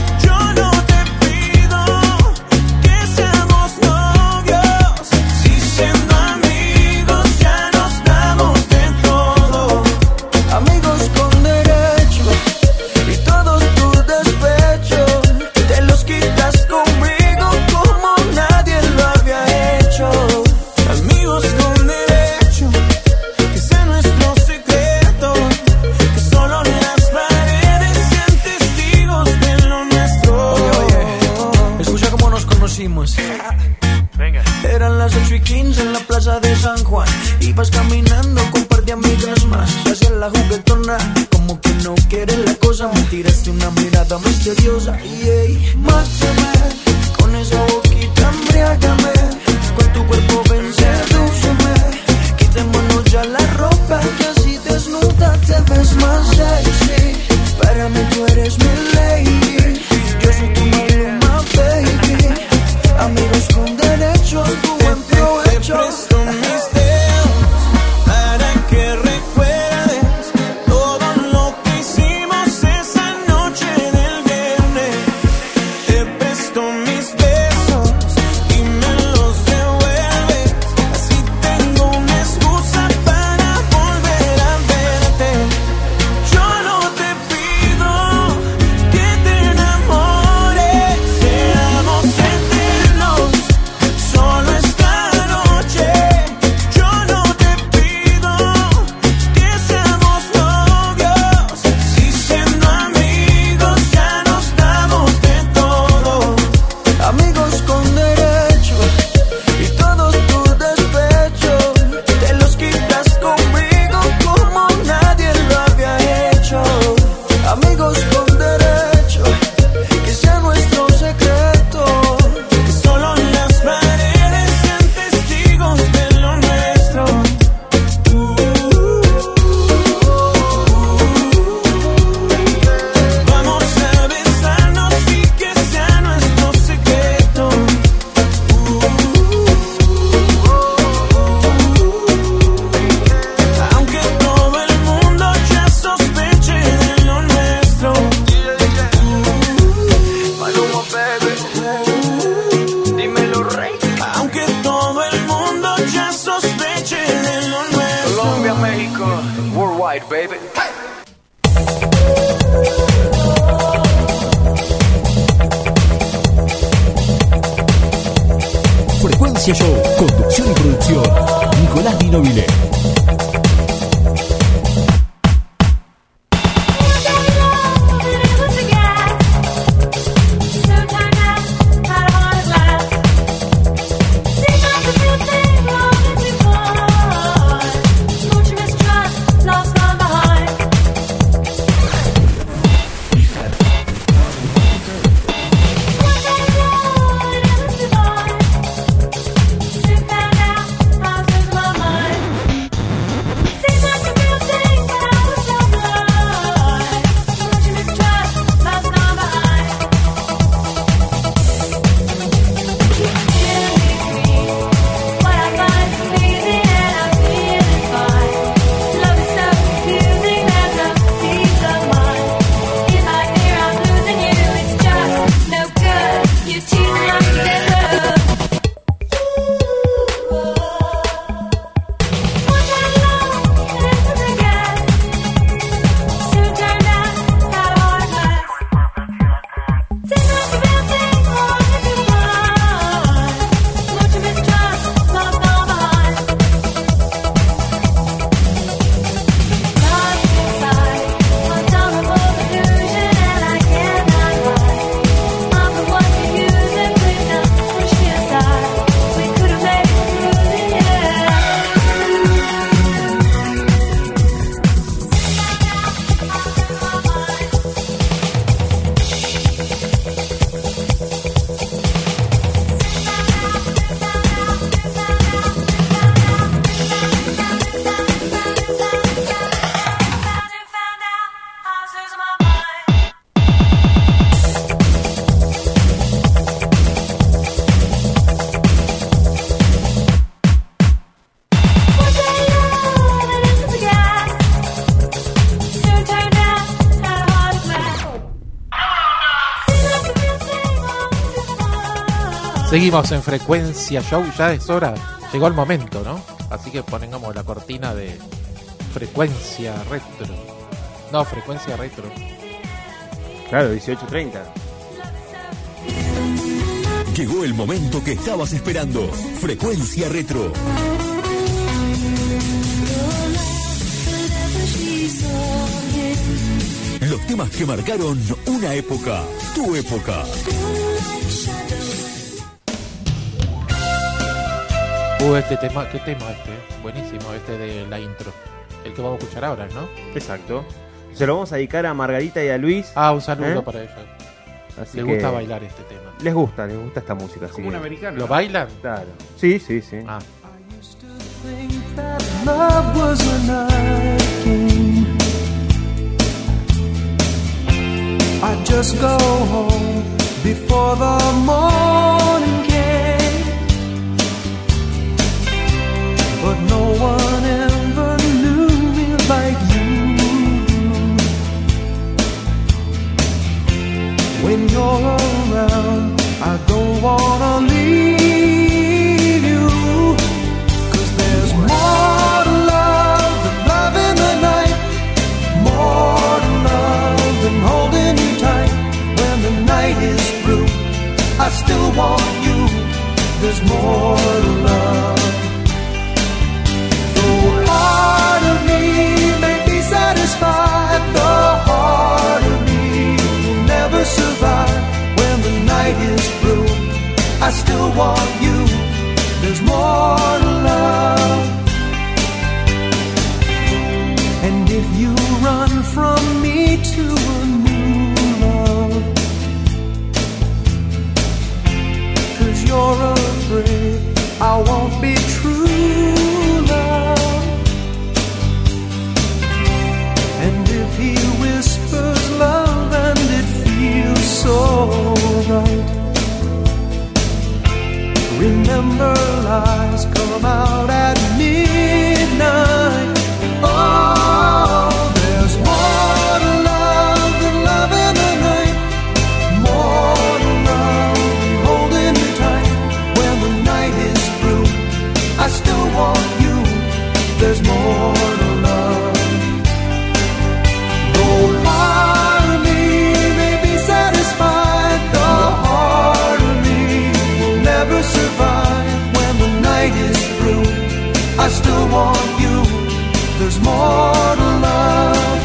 las 8:15 en la plaza de San Juan. Ibas caminando con un par de amigas más hacia la juguetona, como que no quieres la cosa. Me tiraste una mirada misteriosa. Mátame con esa boquita, embriágame. Con tu cuerpo ven, sedúceme. Quitémonos ya la ropa, que así desnuda te ves más sexy. Para mí tú eres mi lady, yo soy tu Maluma, baby. Amigos con derecho a tu buen provecho. Te presto mis dedos para que recuerdes todo lo que hicimos esa noche del viernes. Te presto mis besos y me los devuelves. Así tengo una excusa para volver a verte. Yo no te pido que te enamores, seamos eternos, solo esta noche. Yo no te pido que seamos novios, si siendo amigos ya nos damos de todo. Amigos con derecho y todos tus despechos te los quitas conmigo como nadie lo había hecho. Amigos con derecho, que sea nuestro secreto, que solo las paredes sean testigos de lo nuestro. Vamos a besarnos y que sea nuestro secreto. Aunque todo el mundo ya sospeche de lo nuestro. Maluma, baby, dímelo, rey. Aunque todo el mundo ya sospeche de lo nuestro. Colombia, México, worldwide, baby. Frecuencia Show, conducción y producción, Nicolás Di Nobile. Seguimos en Frecuencia Show, ya es hora, llegó el momento, ¿no? Así que ponemos la cortina de Frecuencia Retro. No, Frecuencia Retro. Claro, 18:30. Llegó el momento que estabas esperando. Frecuencia Retro. Los temas que marcaron una época, tu época. Este tema, ¿qué tema este? Buenísimo, este de la intro. El que vamos a escuchar ahora, ¿no? Exacto. Se lo vamos a dedicar a Margarita y a Luis. Un saludo para ellos. Así Les que gusta bailar este tema. Les gusta esta música. Como un americano. ¿Lo bailan? Claro. Sí. Think that love was a night game. I'd just go home before the morning came, but no one ever knew me like you. When you're around, I don't wanna leave you, 'cause there's more to love than love in the night, more to love than holding you tight. When the night is through, I still want you. There's more to love. The part of me may be satisfied, the heart of me will never survive. When the night is through, I still want you. There's more to love. And if you run from me to a new love, 'cause you're afraid I won't be true love. And if he whispers love and it feels so right, remember lies come out at midnight. Oh, there's more to love than love in the night, more to love than holding you tight. When the night is through, I still want you. There's more to love. Though part of me may be satisfied, the heart of me will never survive. When the night is through, I still want you. There's more to love.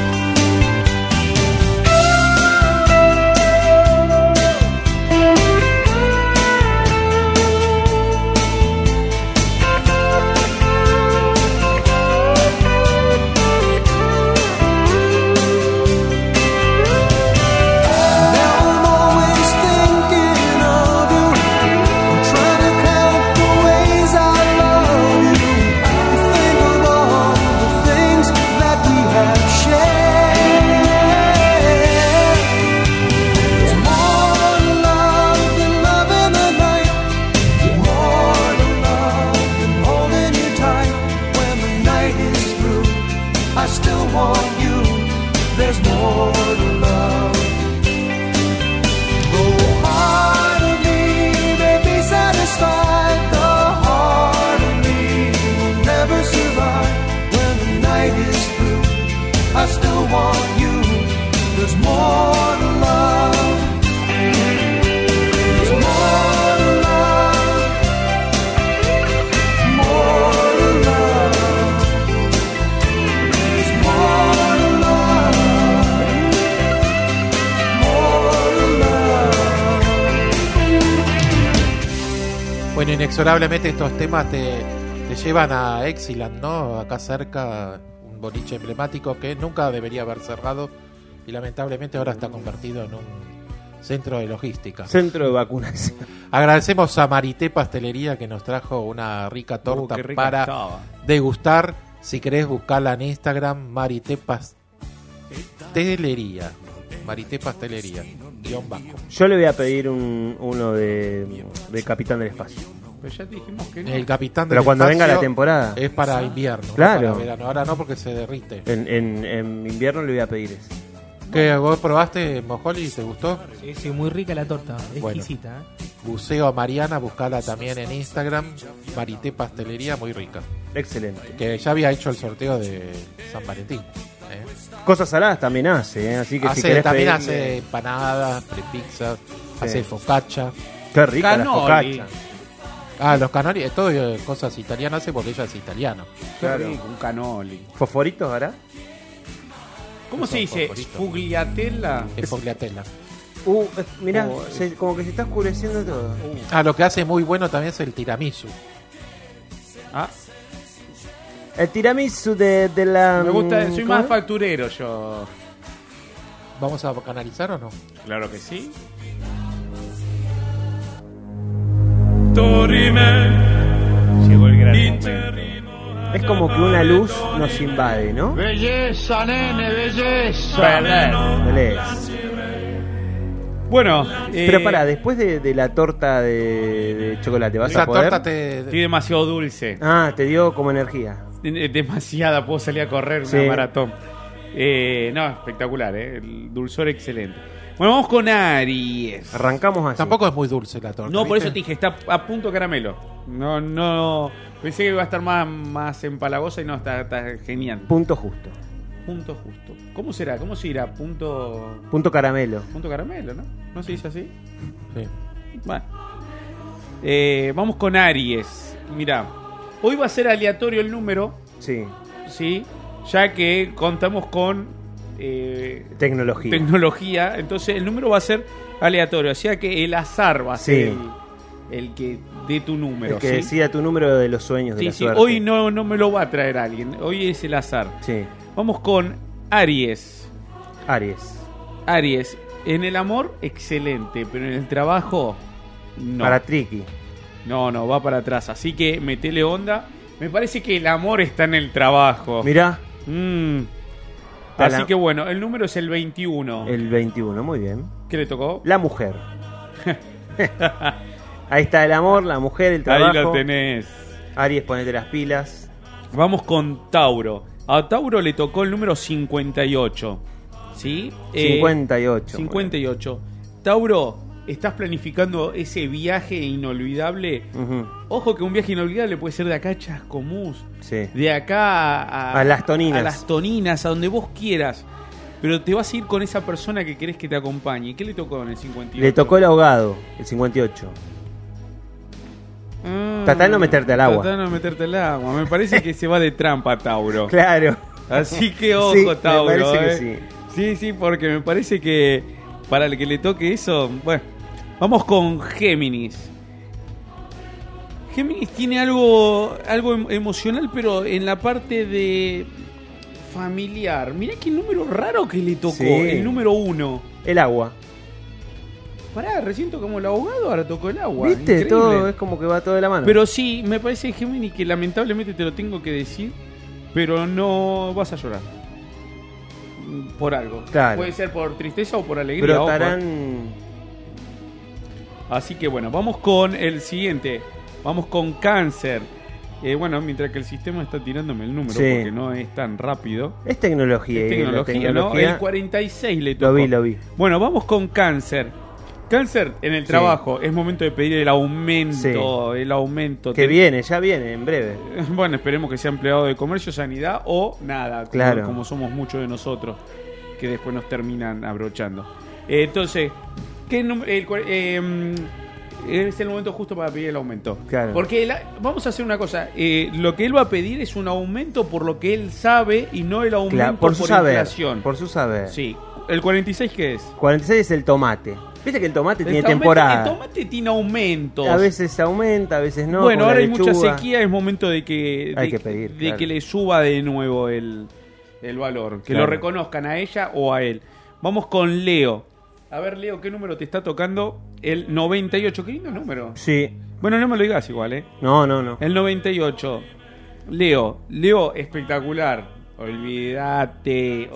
I still want you. There's more to love. Though part of me may be satisfied, the heart of me will never survive. When the night is through, I still want you. There's more to love. There's more to love. More to love. There's more to love. More to love. Bueno, inexorablemente estos temas te llevan a Exiland, ¿no? Acá cerca, un boliche emblemático que nunca debería haber cerrado y lamentablemente ahora está convertido en un centro de logística. Centro de vacunación. Agradecemos a Marité Pastelería que nos trajo una rica torta qué rica para estaba. degustar. Si querés buscarla en Instagram, Marité Pastelería. Marité Pastelería. _ Yo le voy a pedir uno de Capitán del Espacio. Pero ya te dijimos que no. El Capitán del Pero cuando Espacio venga la temporada. es para invierno, Claro. no para verano. Ahora no, porque se derrite. En invierno le voy a pedir ese. ¿Qué, vos probaste, Mojoli? ¿Te gustó? Sí, muy rica la torta, Bueno. exquisita. Buceo a Mariana, buscala también en Instagram. Marité Pastelería, muy rica. Excelente. Que ya había hecho el sorteo de San Valentín. Cosas saladas también hace, así que si Hace, querés también pedirle- hace empanadas, prepizzas, Sí. hace focaccia. Qué rica la Canoli. focaccia. Los canoli, todo cosas italianas hace porque ella es italiana. Qué Claro. rico, un canoli. ¿Fosforitos hará? ¿Cómo se dice? Favorito. Fugliatella. Es fogliatella. Mirá, Oh, como que se está oscureciendo todo. Lo que hace muy bueno también es el tiramisú. Ah, El tiramisú de la... me gusta, soy ¿cómo más es? facturero yo. ¿Vamos a canalizar o no? Claro que sí. Llegó el gran momento. Es como que una luz nos invade, ¿no? Belleza, nene, belleza. Belén. Bueno, Pero pará, después de la torta de chocolate, ¿vas Esa a poder? torta estoy demasiado dulce. Ah, te dio como energía. Demasiada, puedo salir a correr una Sí. maratón. No, espectacular, el dulzor excelente. Bueno, vamos con Aries. Arrancamos así. Tampoco es muy dulce la torta. No, por ¿viste? eso te dije, está a punto caramelo. No, pensé que iba a estar más empalagosa y no, está genial. Punto justo. Punto justo. ¿Cómo será? ¿Cómo se irá? Punto caramelo. Punto caramelo, ¿no? ¿No se dice así? Sí. Bueno. Vamos con Aries. Mirá, hoy va a ser aleatorio el número. Sí. Sí, ya que contamos con Tecnología. entonces el número va a ser aleatorio, o sea que el azar va a ser Sí. el que dé tu número. El que ¿sí? decida tu número de los sueños, de Sí, la sí, suerte. hoy no me lo va a traer alguien, hoy es el azar. Sí. Vamos con Aries. Aries. En el amor, excelente, pero en el trabajo, no. Para Triqui. No, va para atrás, así que metele onda. Me parece que el amor está en el trabajo. Mirá. Así que bueno, el número es el 21. El 21, muy bien. ¿Qué le tocó? La mujer. Ahí está el amor, la mujer, el trabajo. Ahí lo tenés. Aries, ponete las pilas. Vamos con Tauro. A Tauro le tocó el número 58. ¿Sí? 58. 58. Tauro, ¿estás planificando ese viaje inolvidable? Ujú. Ojo que un viaje inolvidable puede ser de acá a Chascomús. Sí. De acá A Las Toninas. A Las Toninas, a donde vos quieras. Pero te vas a ir con esa persona que querés que te acompañe. ¿Qué le tocó en el 58? Le tocó el ahogado, el 58. Tratá de no meterte al agua. Tratá de no meterte al agua. Me parece que se va de trampa, Tauro. Claro. Así que ojo, Sí, me Tauro. parece que sí. Sí, porque me parece que para el que le toque eso. Bueno, vamos con Géminis. Géminis tiene algo emocional, pero en la parte de familiar. Mirá qué número raro que le tocó. Sí. El número 1. El agua. Pará, recién tocamos el ahogado, ahora tocó el agua. ¿Viste? Increíble. Todo es como que va todo de la mano. Pero sí, me parece, Gemini, que lamentablemente te lo tengo que decir, pero no vas a llorar. Por algo. Claro. Puede ser por tristeza o por alegría. ojo. Brotarán. Así que bueno, vamos con el siguiente. Vamos con Cáncer. Bueno, mientras que el sistema está tirándome el número, Sí. porque no es tan rápido. Es tecnología. Es y la tecnología, ¿no? El 46 le tocó. Lo vi. Bueno, vamos con Cáncer. Cáncer, en el Sí. trabajo, es momento de pedir el aumento. Sí. El aumento. Que viene, ya viene, en breve. Bueno, esperemos que sea empleado de comercio, sanidad o nada, como, Claro. como somos muchos de nosotros, que después nos terminan abrochando. Entonces, ¿qué es el momento justo para pedir el aumento? Claro. Porque vamos a hacer una cosa, lo que él va a pedir es un aumento por lo que él sabe y no el aumento Claro, por su saber. inflación. Por su saber. Sí. ¿El 46 qué es? 46 es el tomate. Viste que el tomate tiene tomate- temporada. El tomate tiene aumentos. A veces aumenta, a veces no. Bueno, como la ahora hay mucha lechuga. sequía, es momento de que, Hay que pedir, de claro. que le suba de nuevo el valor, que Claro. lo reconozcan a ella o a él. Vamos con Leo. A ver, Leo, ¿qué número te está tocando? El 98, qué lindo número. Sí. Bueno, no me lo digas igual, ¿eh? No. El 98. Leo, espectacular. Olvídate.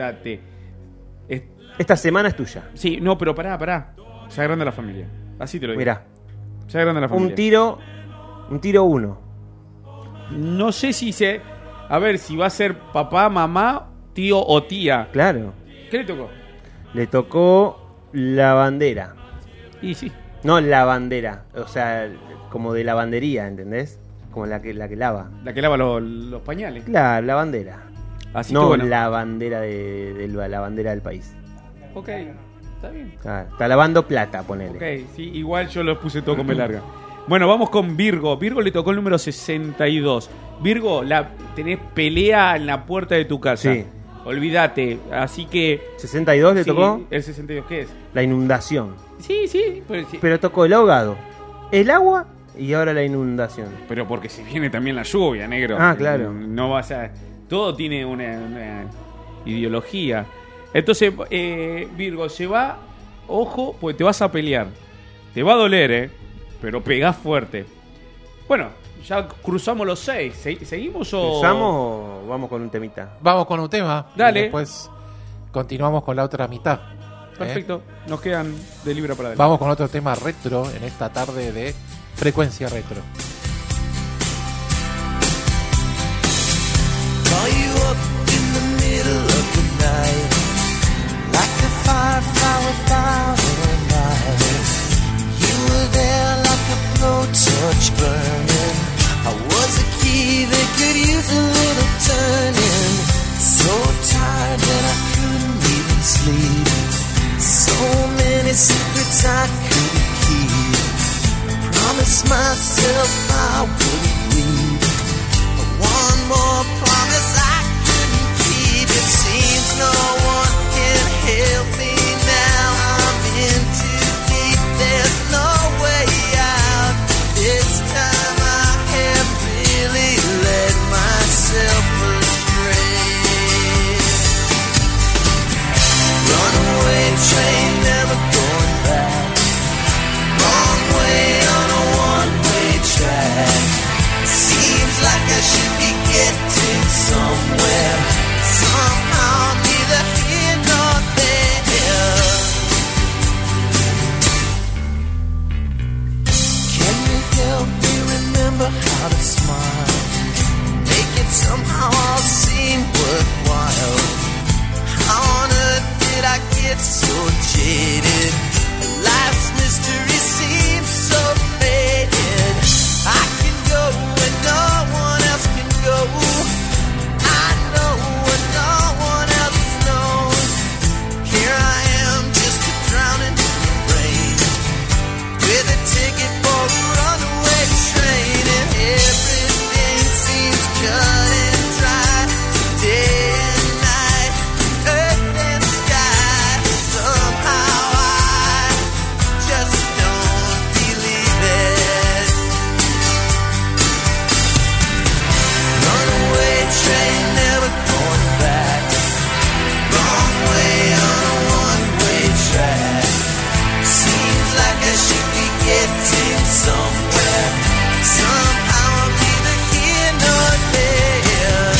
Esta semana es tuya. Sí, no, pero pará. Se agranda la familia. Así te lo digo. Mirá. Se agranda la familia. Un tiro 1. No sé si a ver, si va a ser papá, mamá, tío o tía. Claro. ¿Qué le tocó? Le tocó la bandera. Y sí. No la bandera. O sea, como de lavandería, ¿entendés? Como la que lava. La que lava los pañales. Claro, la bandera. Así no que bueno. la bandera la bandera del país. Ok, está bien. Ah, está lavando plata, ponele. Ok, sí, igual yo lo puse todo con B larga. Bueno, vamos con Virgo. Virgo le tocó el número 62. Virgo, tenés pelea en la puerta de tu casa. Sí. Olvídate. Así que... ¿62 le sí, tocó? ¿El 62 qué es? La inundación. Sí. Pues, sí. Pero tocó el ahogado, el agua Y ahora la inundación. Pero porque se viene también la lluvia, negro. Ah, claro. No vas a... Todo tiene una ideología. Entonces, Virgo, se va... Ojo, pues te vas a pelear. Te va a doler, pero pegás fuerte. Bueno, ya cruzamos los 6. ¿Seguimos o...? ¿Cruzamos o vamos con un temita? Vamos con un tema. Dale. Y después continuamos con la otra mitad. Perfecto. Nos quedan de libra para adelante. Vamos con otro tema retro en esta tarde de Frecuencia Retro. Call you up in the middle of the night, like a firefly without a light. You were there like a blowtorch burning. I was a key that could use a little turning. So tired that I couldn't even sleep. So many secrets I couldn't keep. Promised myself I wouldn't leave. One more promise I couldn't keep. It seems no one can help me now. I'm in too deep. There's no way out. This time I have really let myself astray. Runaway train, never going back. Wrong way on a one-way track. Seems like I should be getting somewhere. Somehow neither here nor there. Can you help me remember how to smile? Make it somehow all seem worthwhile. How on earth did I get so jaded? Life's mystery seems so faded. I can go where no one else can go. I know what no one else knows. Here I am, just a drowning in the rain, with a ticket for a runaway train, and everything seems cut and dry. Day and night, earth and sky. Somehow I just don't believe it. Runaway train, never going back. Wrong way on a one-way track. Seems like I should be getting somewhere. Somehow I'm neither here nor there.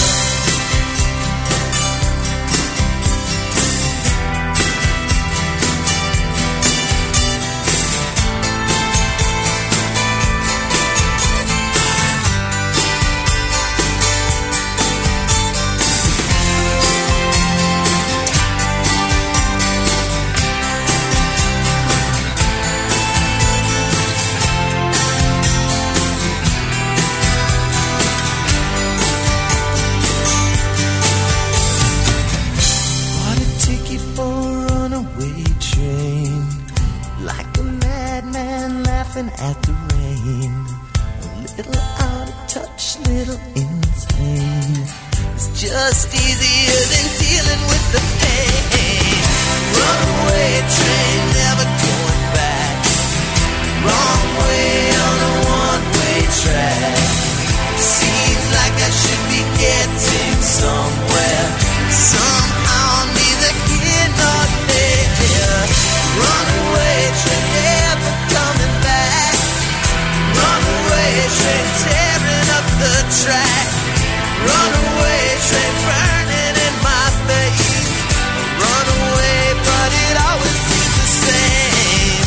Bought a ticket for a runaway train, like a madman laughing at the rain. A little out of touch, little insane. It's just easier than dealing with the pain. Runaway train, never going back. Wrong way on a one-way track. Seems like I should be getting somewhere. Somehow neither here nor there. Runaway train, never coming back. Runaway train, tearing up the track. Runaway train, burning in my face. Runaway, but it always seems the same.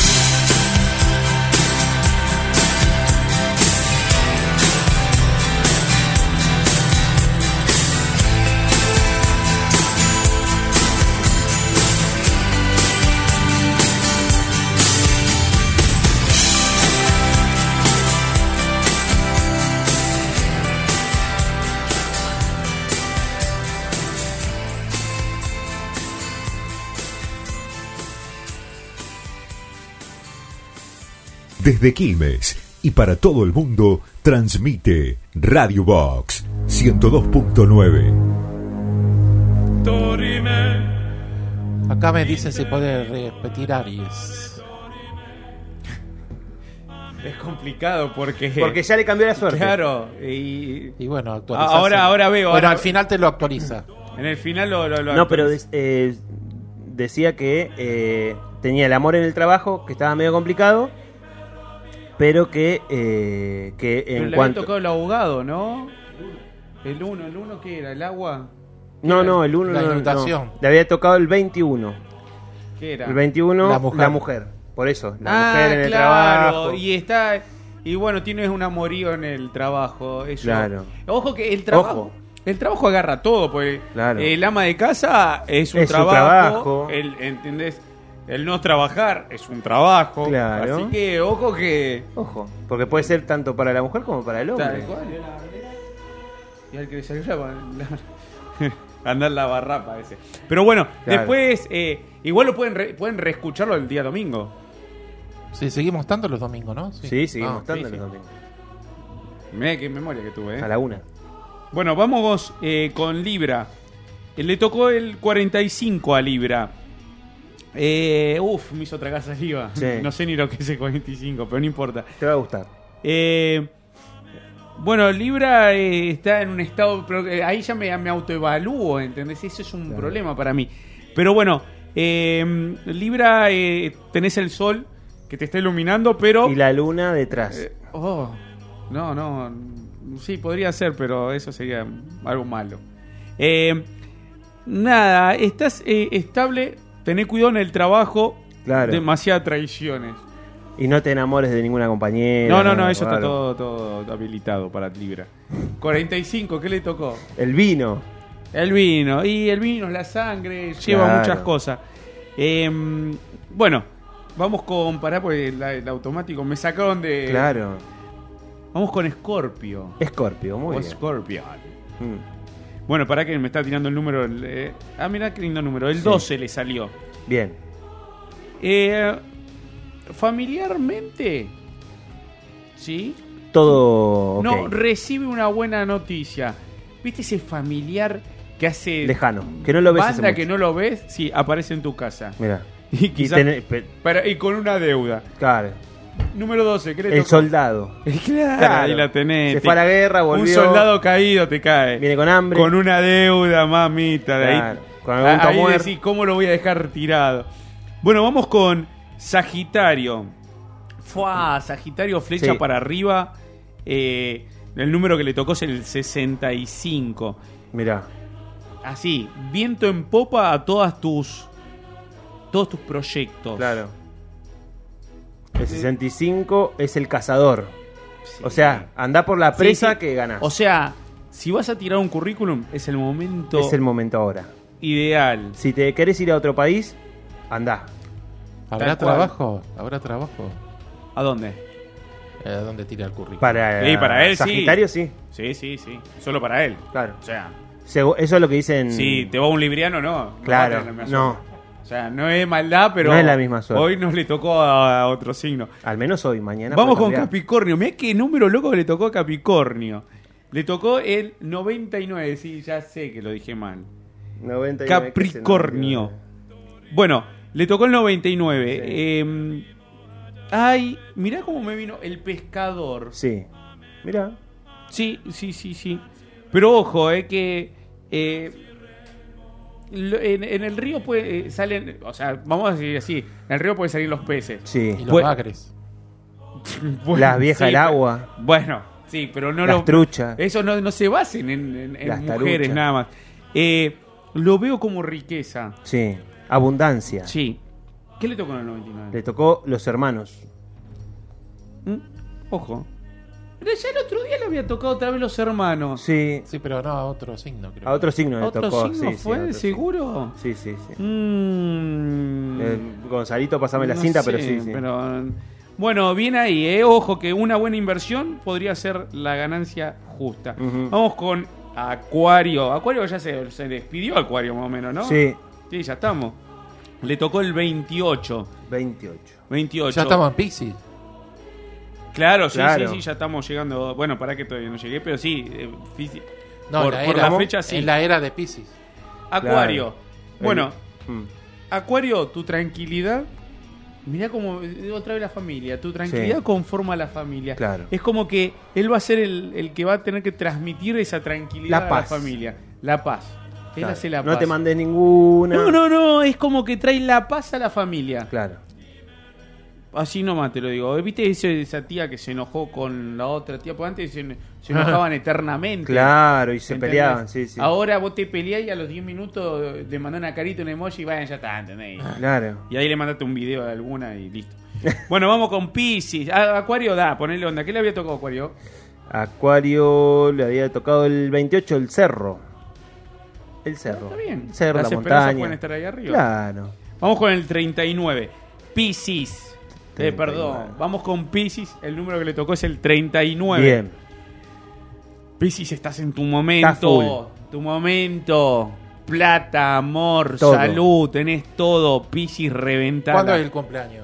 Desde Quilmes y para todo el mundo, transmite Radio Box 102.9. Acá me dicen si puede repetir Aries. Es complicado porque ya le cambió la suerte. Claro. Y bueno, actualiza. Ahora veo. Bueno, ahora- al final te lo actualiza. En el final lo No, pero actualiza. decía que tenía el amor en el trabajo, que estaba medio complicado, pero que Pero en le cuanto... había tocado el abogado, ¿no? El 1, ¿qué era? ¿El agua? No, el 1 La no, inundación. no. Le había tocado el 21. ¿Qué era? El 21, La mujer. mujer. Por eso, la mujer en el claro. trabajo. Y bueno, tienes un amorío en el trabajo. Eso. Claro. Ojo que el trabajo. Ojo. El trabajo agarra todo, porque Claro. el ama de casa es un Es su trabajo. trabajo. ¿Entendés? El no trabajar es un trabajo. Claro. Así que, ojo que. Ojo, porque puede ser tanto para la mujer como para el hombre. Tal cual. Y al que le salió andar la barrapa ese. Pero bueno, Claro. después. Igual lo pueden reescucharlo el día domingo. Sí, seguimos estando los domingos, ¿no? Sí, seguimos Ah, estando sí, los sí. domingos. Mirá qué memoria que tuve, A la 1. Bueno, vamos con Libra. Le tocó el 45 a Libra. Me hizo tragar saliva. Sí. No sé ni lo que es el 45, pero no importa. Te va a gustar. Bueno, Libra está en un estado... Pero, ahí ya me autoevalúo, ¿entendés? Eso es un problema para mí. Pero bueno, Libra, tenés el sol que te está iluminando, pero... Y la luna detrás. No. Sí, podría ser, pero eso sería algo malo. Nada, estás estable, tené cuidado en el trabajo. Claro. Demasiadas traiciones. Y no te enamores de ninguna compañera. No, nada, eso está claro. todo habilitado para Libra. 45, ¿qué le tocó? El vino. El vino. Y el vino, la sangre, lleva Claro. muchas cosas. Bueno, vamos con... Pará, porque el automático me sacaron de... Claro. Vamos con Escorpio. Escorpio, muy O bien. Scorpion. Mm. Bueno, pará que me está tirando el número. Mirá qué lindo número. El 12 le salió. Bien. Familiarmente, ¿sí? Todo. No, ok. recibe una buena noticia. ¿Viste ese familiar que hace... Lejano, que no lo ves hace Banda mucho. que no lo ves, sí, aparece en tu casa. Mira. Y quizás... tenés- y con una deuda. Claro. Número 12, ¿qué le El tocó? soldado. Claro, ahí la tenés. Se fue a la guerra, volvió. Un soldado caído te cae. Viene con hambre. Con una deuda, mamita. De Claro, ahí, con algún ahí muerto. decís, ¿cómo lo voy a dejar tirado? Bueno, vamos con Sagitario. Sagitario, flecha Sí. para arriba. El número que le tocó es el 65. Mirá. Así, viento en popa a todos tus proyectos. Claro. El 65 es el cazador. O sea, andá por la presa Sí. que ganás. O sea, si vas a tirar un currículum, es el momento Es el momento ahora. ideal. Si te querés ir a otro país, andá. ¿Habrá Tal cual. trabajo? ¿Habrá trabajo? ¿A dónde? ¿A dónde tira el currículum? Para él Sagitario, sí. Sí. Solo para él. Claro. O sea, Eso es lo que dicen. si te va un libriano, no. Claro, va a tener la misma no. suerte. O sea, no es maldad, pero No es la misma suerte. hoy nos le tocó a otro signo. Al menos hoy, mañana. Vamos puede con cambiar. Capricornio. Mirá qué número loco le tocó a Capricornio. Le tocó el 99. Sí, ya sé que lo dije mal. 99, Capricornio. Bueno, le tocó el 99. Ay, mirá cómo me vino el pescador. Sí. Mirá. Sí. Pero ojo, que en el río salen, o sea, vamos a decir así, en el río pueden salir los peces. Sí. Y los bagres. Bueno, Las viejas sí, del pero- agua. Bueno, sí, pero no Las truchas. Eso no se basen en Las mujeres taruchas. nada más. Lo veo como riqueza. Sí. Abundancia. Sí. ¿Qué le tocó en el 99? Le tocó los hermanos. Ojo. Pero ya el otro día le había tocado otra vez los hermanos. Sí. Sí, pero no a otro signo, creo. A otro signo le ¿Otro tocó. signo sí, fue? a otro ¿Seguro? signo. Sí. Mm. Gonzalito, pasame la No cinta, sé, pero sí. pero- bueno, bien ahí, Ojo que una buena inversión podría ser la ganancia justa. Ujú. Vamos con Acuario. Acuario ya se despidió Acuario más o menos, ¿no? Sí. Sí, ya estamos. Le tocó el 28. 28. Ya estamos en Piscis. Claro, sí, Claro. sí, ya estamos llegando. Bueno, para que todavía no llegué, pero sí. No, por en la fecha sí. En la era de Piscis. Acuario. Claro. Bueno, Mm. Acuario, tu tranquilidad Mirá como otra vez la familia, tu tranquilidad conforma a la familia. Claro. Es como que él va a ser el que va a tener que transmitir esa tranquilidad La a paz. la familia. La paz. Él Claro. hace la No paz. te mandes ninguna. No, es como que trae la paz a la familia. Claro. Así nomás te lo digo. ¿Viste esa tía que se enojó con la otra tía? Porque antes se enojaban eternamente. Claro, y se ¿Entendés? peleaban, sí. Ahora vos te peleás y a los 10 minutos te mandás una carita, un emoji y vayan, ya está, ¿entendés? Claro. Y ahí le mandaste un video de alguna y listo. Bueno, vamos con Piscis. Acuario ponele onda. ¿Qué le había tocado a Acuario? Acuario le había tocado el 28, el cerro. El cerro. Está bien. El cerro, Las la esperanzas montaña. pueden estar ahí arriba. Claro. Vamos con el 39. Piscis. 39. Perdón. Vamos con Piscis. El número que le tocó es el 39. Bien. Piscis, estás en tu momento. Está full. Tu momento. Plata, amor, Todo. salud. Tenés todo. Piscis reventada. ¿Cuándo es el cumpleaños?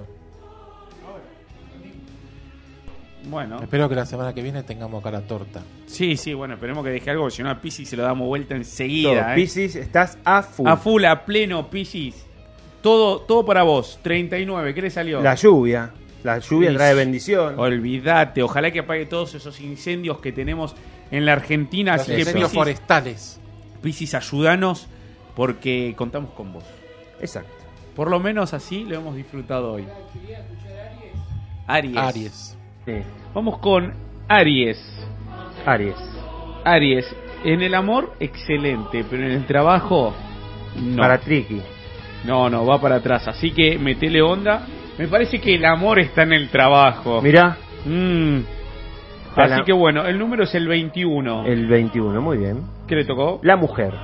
Bueno. Espero que la semana que viene tengamos cara torta. Sí, bueno, esperemos que deje algo, porque si no a Piscis se lo damos vuelta Todo. enseguida. Piscis, estás a full. A full, a pleno, Piscis. Todo para vos. 39, ¿qué le salió? La lluvia. La lluvia Sí. trae bendición. Olvídate, ojalá que apague todos esos incendios que tenemos en la Argentina. Los Así que incendios forestales. Piscis, ayúdanos porque contamos con vos. Exacto. Por lo menos así lo hemos disfrutado hoy. Aries. Sí. Vamos con Aries. Aries. En el amor, excelente, pero en el trabajo, no. Para Triqui. No, va para atrás. Así que metele onda. Me parece que el amor está en el trabajo. Mirá. Así que bueno, el número es el 21. El 21, muy bien. ¿Qué le tocó? La mujer.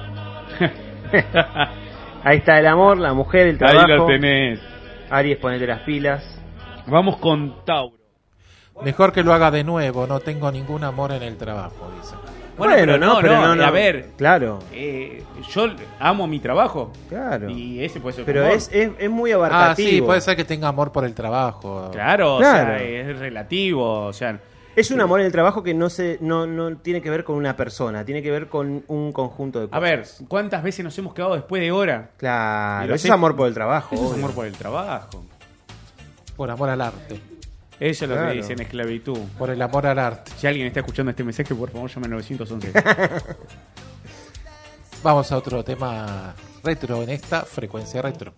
Ahí está el amor, la mujer, el trabajo. Ahí lo tenés. Aries, ponete las pilas. Vamos con Tauro. Mejor que lo haga de nuevo, no tengo ningún amor en el trabajo, dice. Bueno, pero no. A ver, claro. Yo amo mi trabajo. Claro. Y ese puede ser. Pero amor. es muy abarcativo. Sí, puede ser que tenga amor por el trabajo. Claro, o sea, es relativo, o sea. Es un amor en el trabajo que no tiene que ver con una persona, tiene que ver con un conjunto de cosas. A ver, ¿cuántas veces nos hemos quedado después de hora? Claro, eso es amor por el trabajo. Eso es obvio. amor por el trabajo. Por amor al arte. Eso es lo Claro. que dicen esclavitud. Por el amor al arte. Si alguien está escuchando este mensaje, por favor llame al 911. Vamos a otro tema retro en esta frecuencia retro.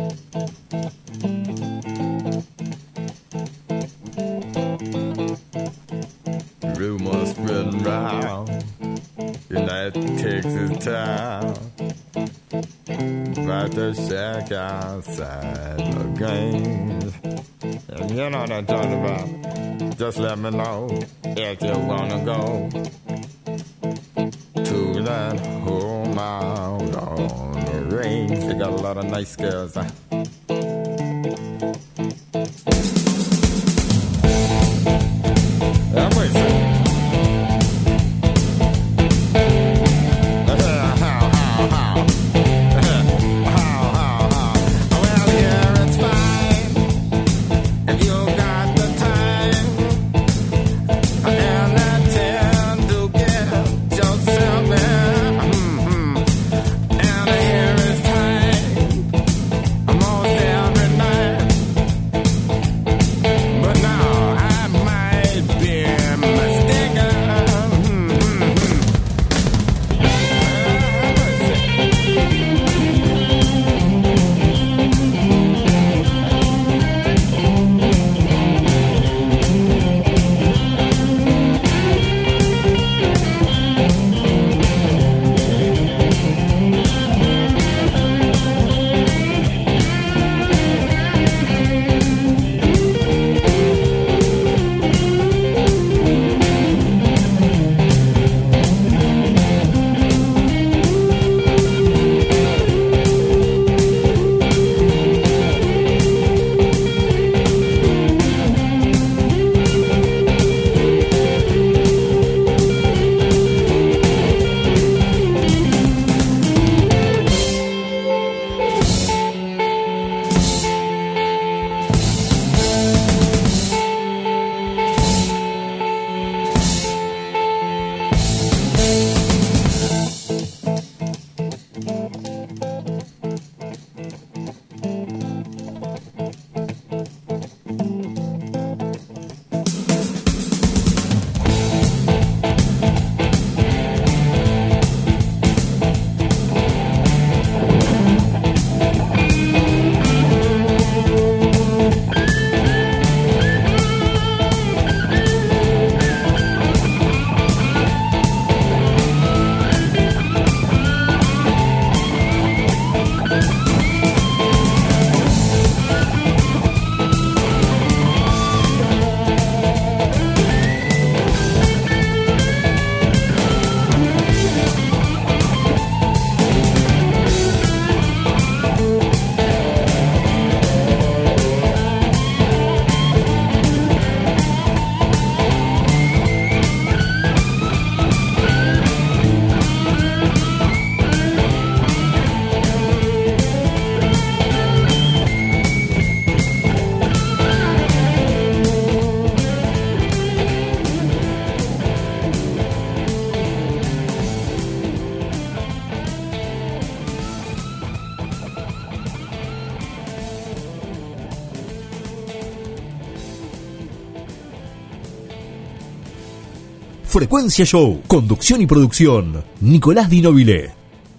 Rumors spreading round in that Texas town about the shack outside the games. And you know what I'm talking about. Just let me know if you wanna go to that home out on the range. They got a lot of nice girls. Frecuencia Show. Conducción y producción, Nicolás Di Nobile.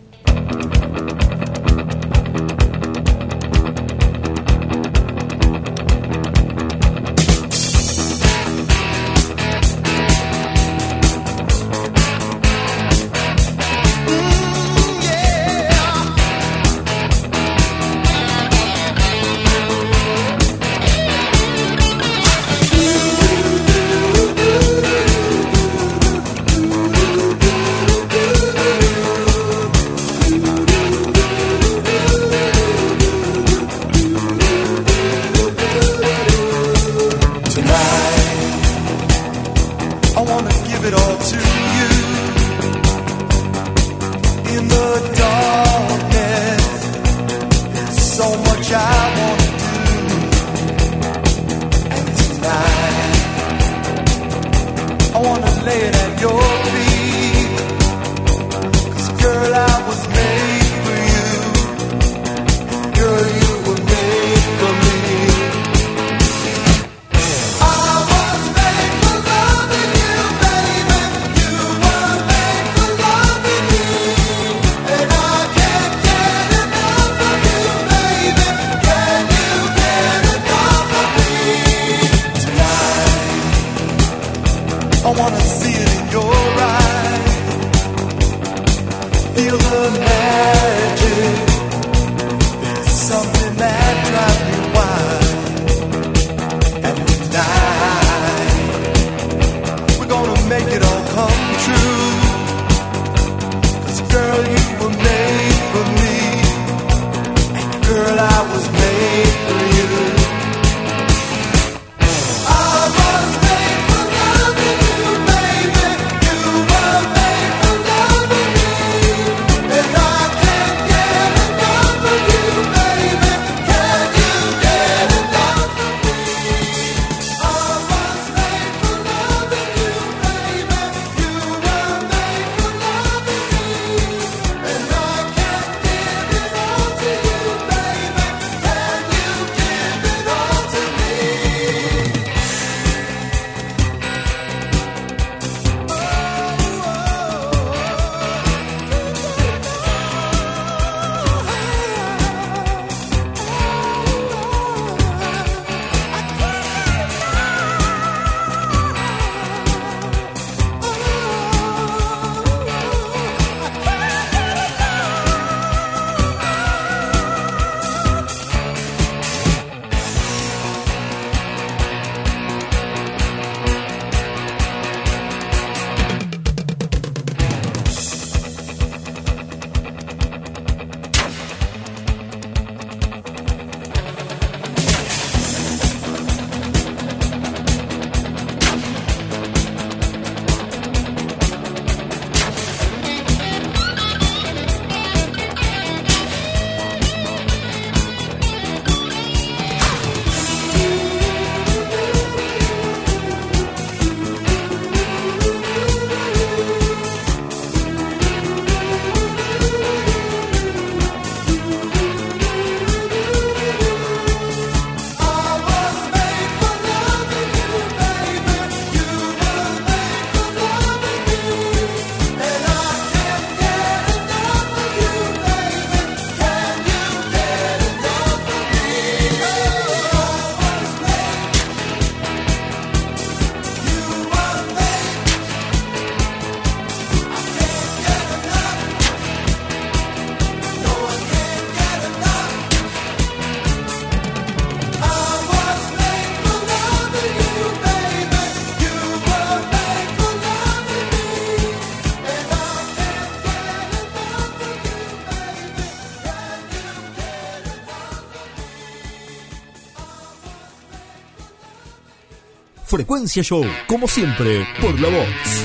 Frecuencia Show, como siempre, por La Voz.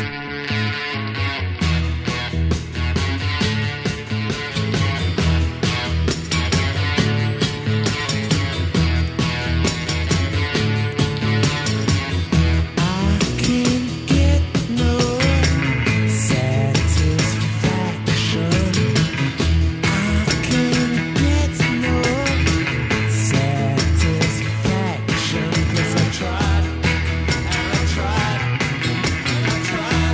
Tried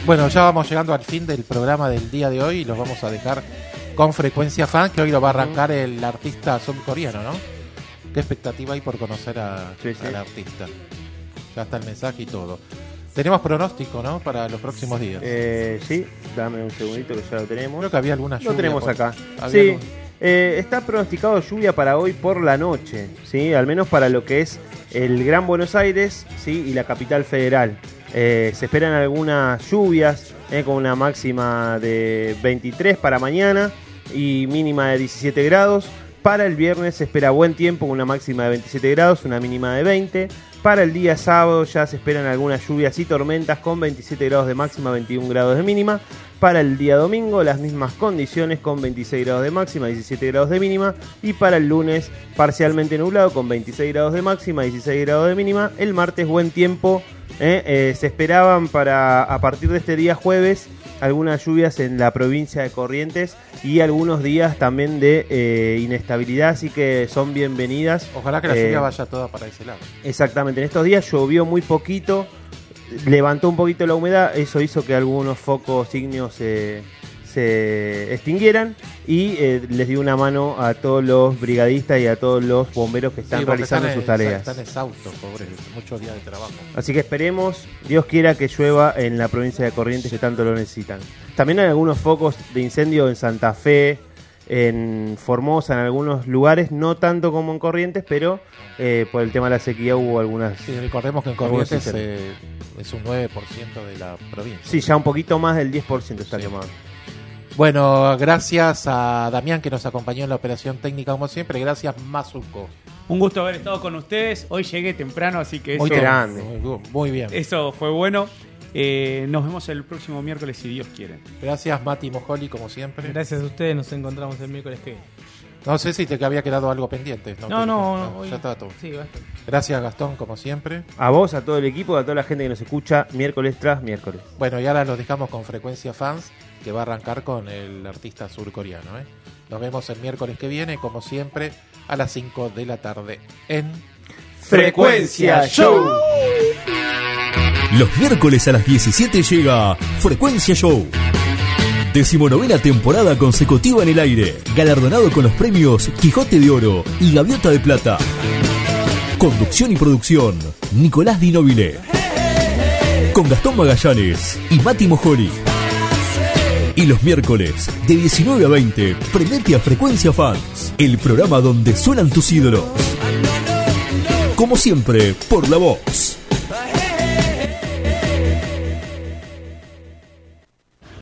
Bueno, ya vamos llegando al fin del programa del día de hoy y los vamos a dejar con Frecuencia Fan, que hoy lo va a arrancar el artista surcoreano, ¿no? ¿Qué expectativa hay por conocer al artista? Ya está el mensaje y todo. Tenemos pronóstico, ¿no? Para los próximos días. Sí, dame un segundito que ya lo tenemos. Creo que había alguna lluvia. Lo tenemos por- acá. había Sí, algún- está pronosticado lluvia para hoy por la noche, ¿sí? Al menos para lo que es el Gran Buenos Aires, ¿sí? Y la capital federal. Se esperan algunas lluvias, con una máxima de 23 para mañana y mínima de 17 grados. Para el viernes se espera buen tiempo con una máxima de 27 grados, una mínima de 20. Para el día sábado ya se esperan algunas lluvias y tormentas con 27 grados de máxima, 21 grados de mínima. Para el día domingo las mismas condiciones con 26 grados de máxima, 17 grados de mínima. Y para el lunes parcialmente nublado con 26 grados de máxima, 16 grados de mínima. El martes buen tiempo. Se esperaban para a partir de este día jueves algunas lluvias en la provincia de Corrientes y algunos días también de inestabilidad, así que son bienvenidas. Ojalá que la lluvia vaya toda para ese lado. Exactamente, en estos días llovió muy poquito, levantó un poquito la humedad, eso hizo que algunos focos ígneos se extinguieran y les dio una mano a todos los brigadistas y a todos los bomberos que están Sí, porque realizando sus tareas. Están exhaustos, pobres, muchos días de trabajo. Así que esperemos, Dios quiera que llueva en la provincia de Corrientes que tanto lo necesitan. También hay algunos focos de incendio en Santa Fe, en Formosa, en algunos lugares, no tanto como en Corrientes, pero por el tema de la sequía hubo algunas... Sí, recordemos que en algunos Corrientes incendios. es un 9% de la provincia. Sí, ya un poquito más del 10% está quemado. Bueno, gracias a Damián que nos acompañó en la operación técnica como siempre. Gracias, Mazuco. Un gusto haber estado con ustedes. Hoy llegué temprano, así que Muy eso, grande. Muy bien. Eso fue bueno. Nos vemos el próximo miércoles si Dios quiere. Gracias, Mati Mojoli, como siempre. Gracias a ustedes, nos encontramos el miércoles que viene. No sé si te había quedado algo pendiente. No, hoy- ya está todo. Sí, basta. Gracias, Gastón, como siempre. A vos, a todo el equipo, a toda la gente que nos escucha miércoles tras miércoles. Bueno, y ahora los dejamos con Frecuencia Fans, que va a arrancar con el artista surcoreano. Nos vemos el miércoles que viene, como siempre, a las 5 de la tarde en Frecuencia Show. Los miércoles a las 17 llega Frecuencia Show. 19ª temporada consecutiva en el aire, galardonado con los premios Quijote de Oro y Gaviota de Plata. Conducción y producción, Nicolás Di Nobile. Con Gastón Magallanes y Mati Mojoli. Y los miércoles, de 19 a 20, prendete a Frecuencia Fans, el programa donde suenan tus ídolos. Como siempre, por La Voz.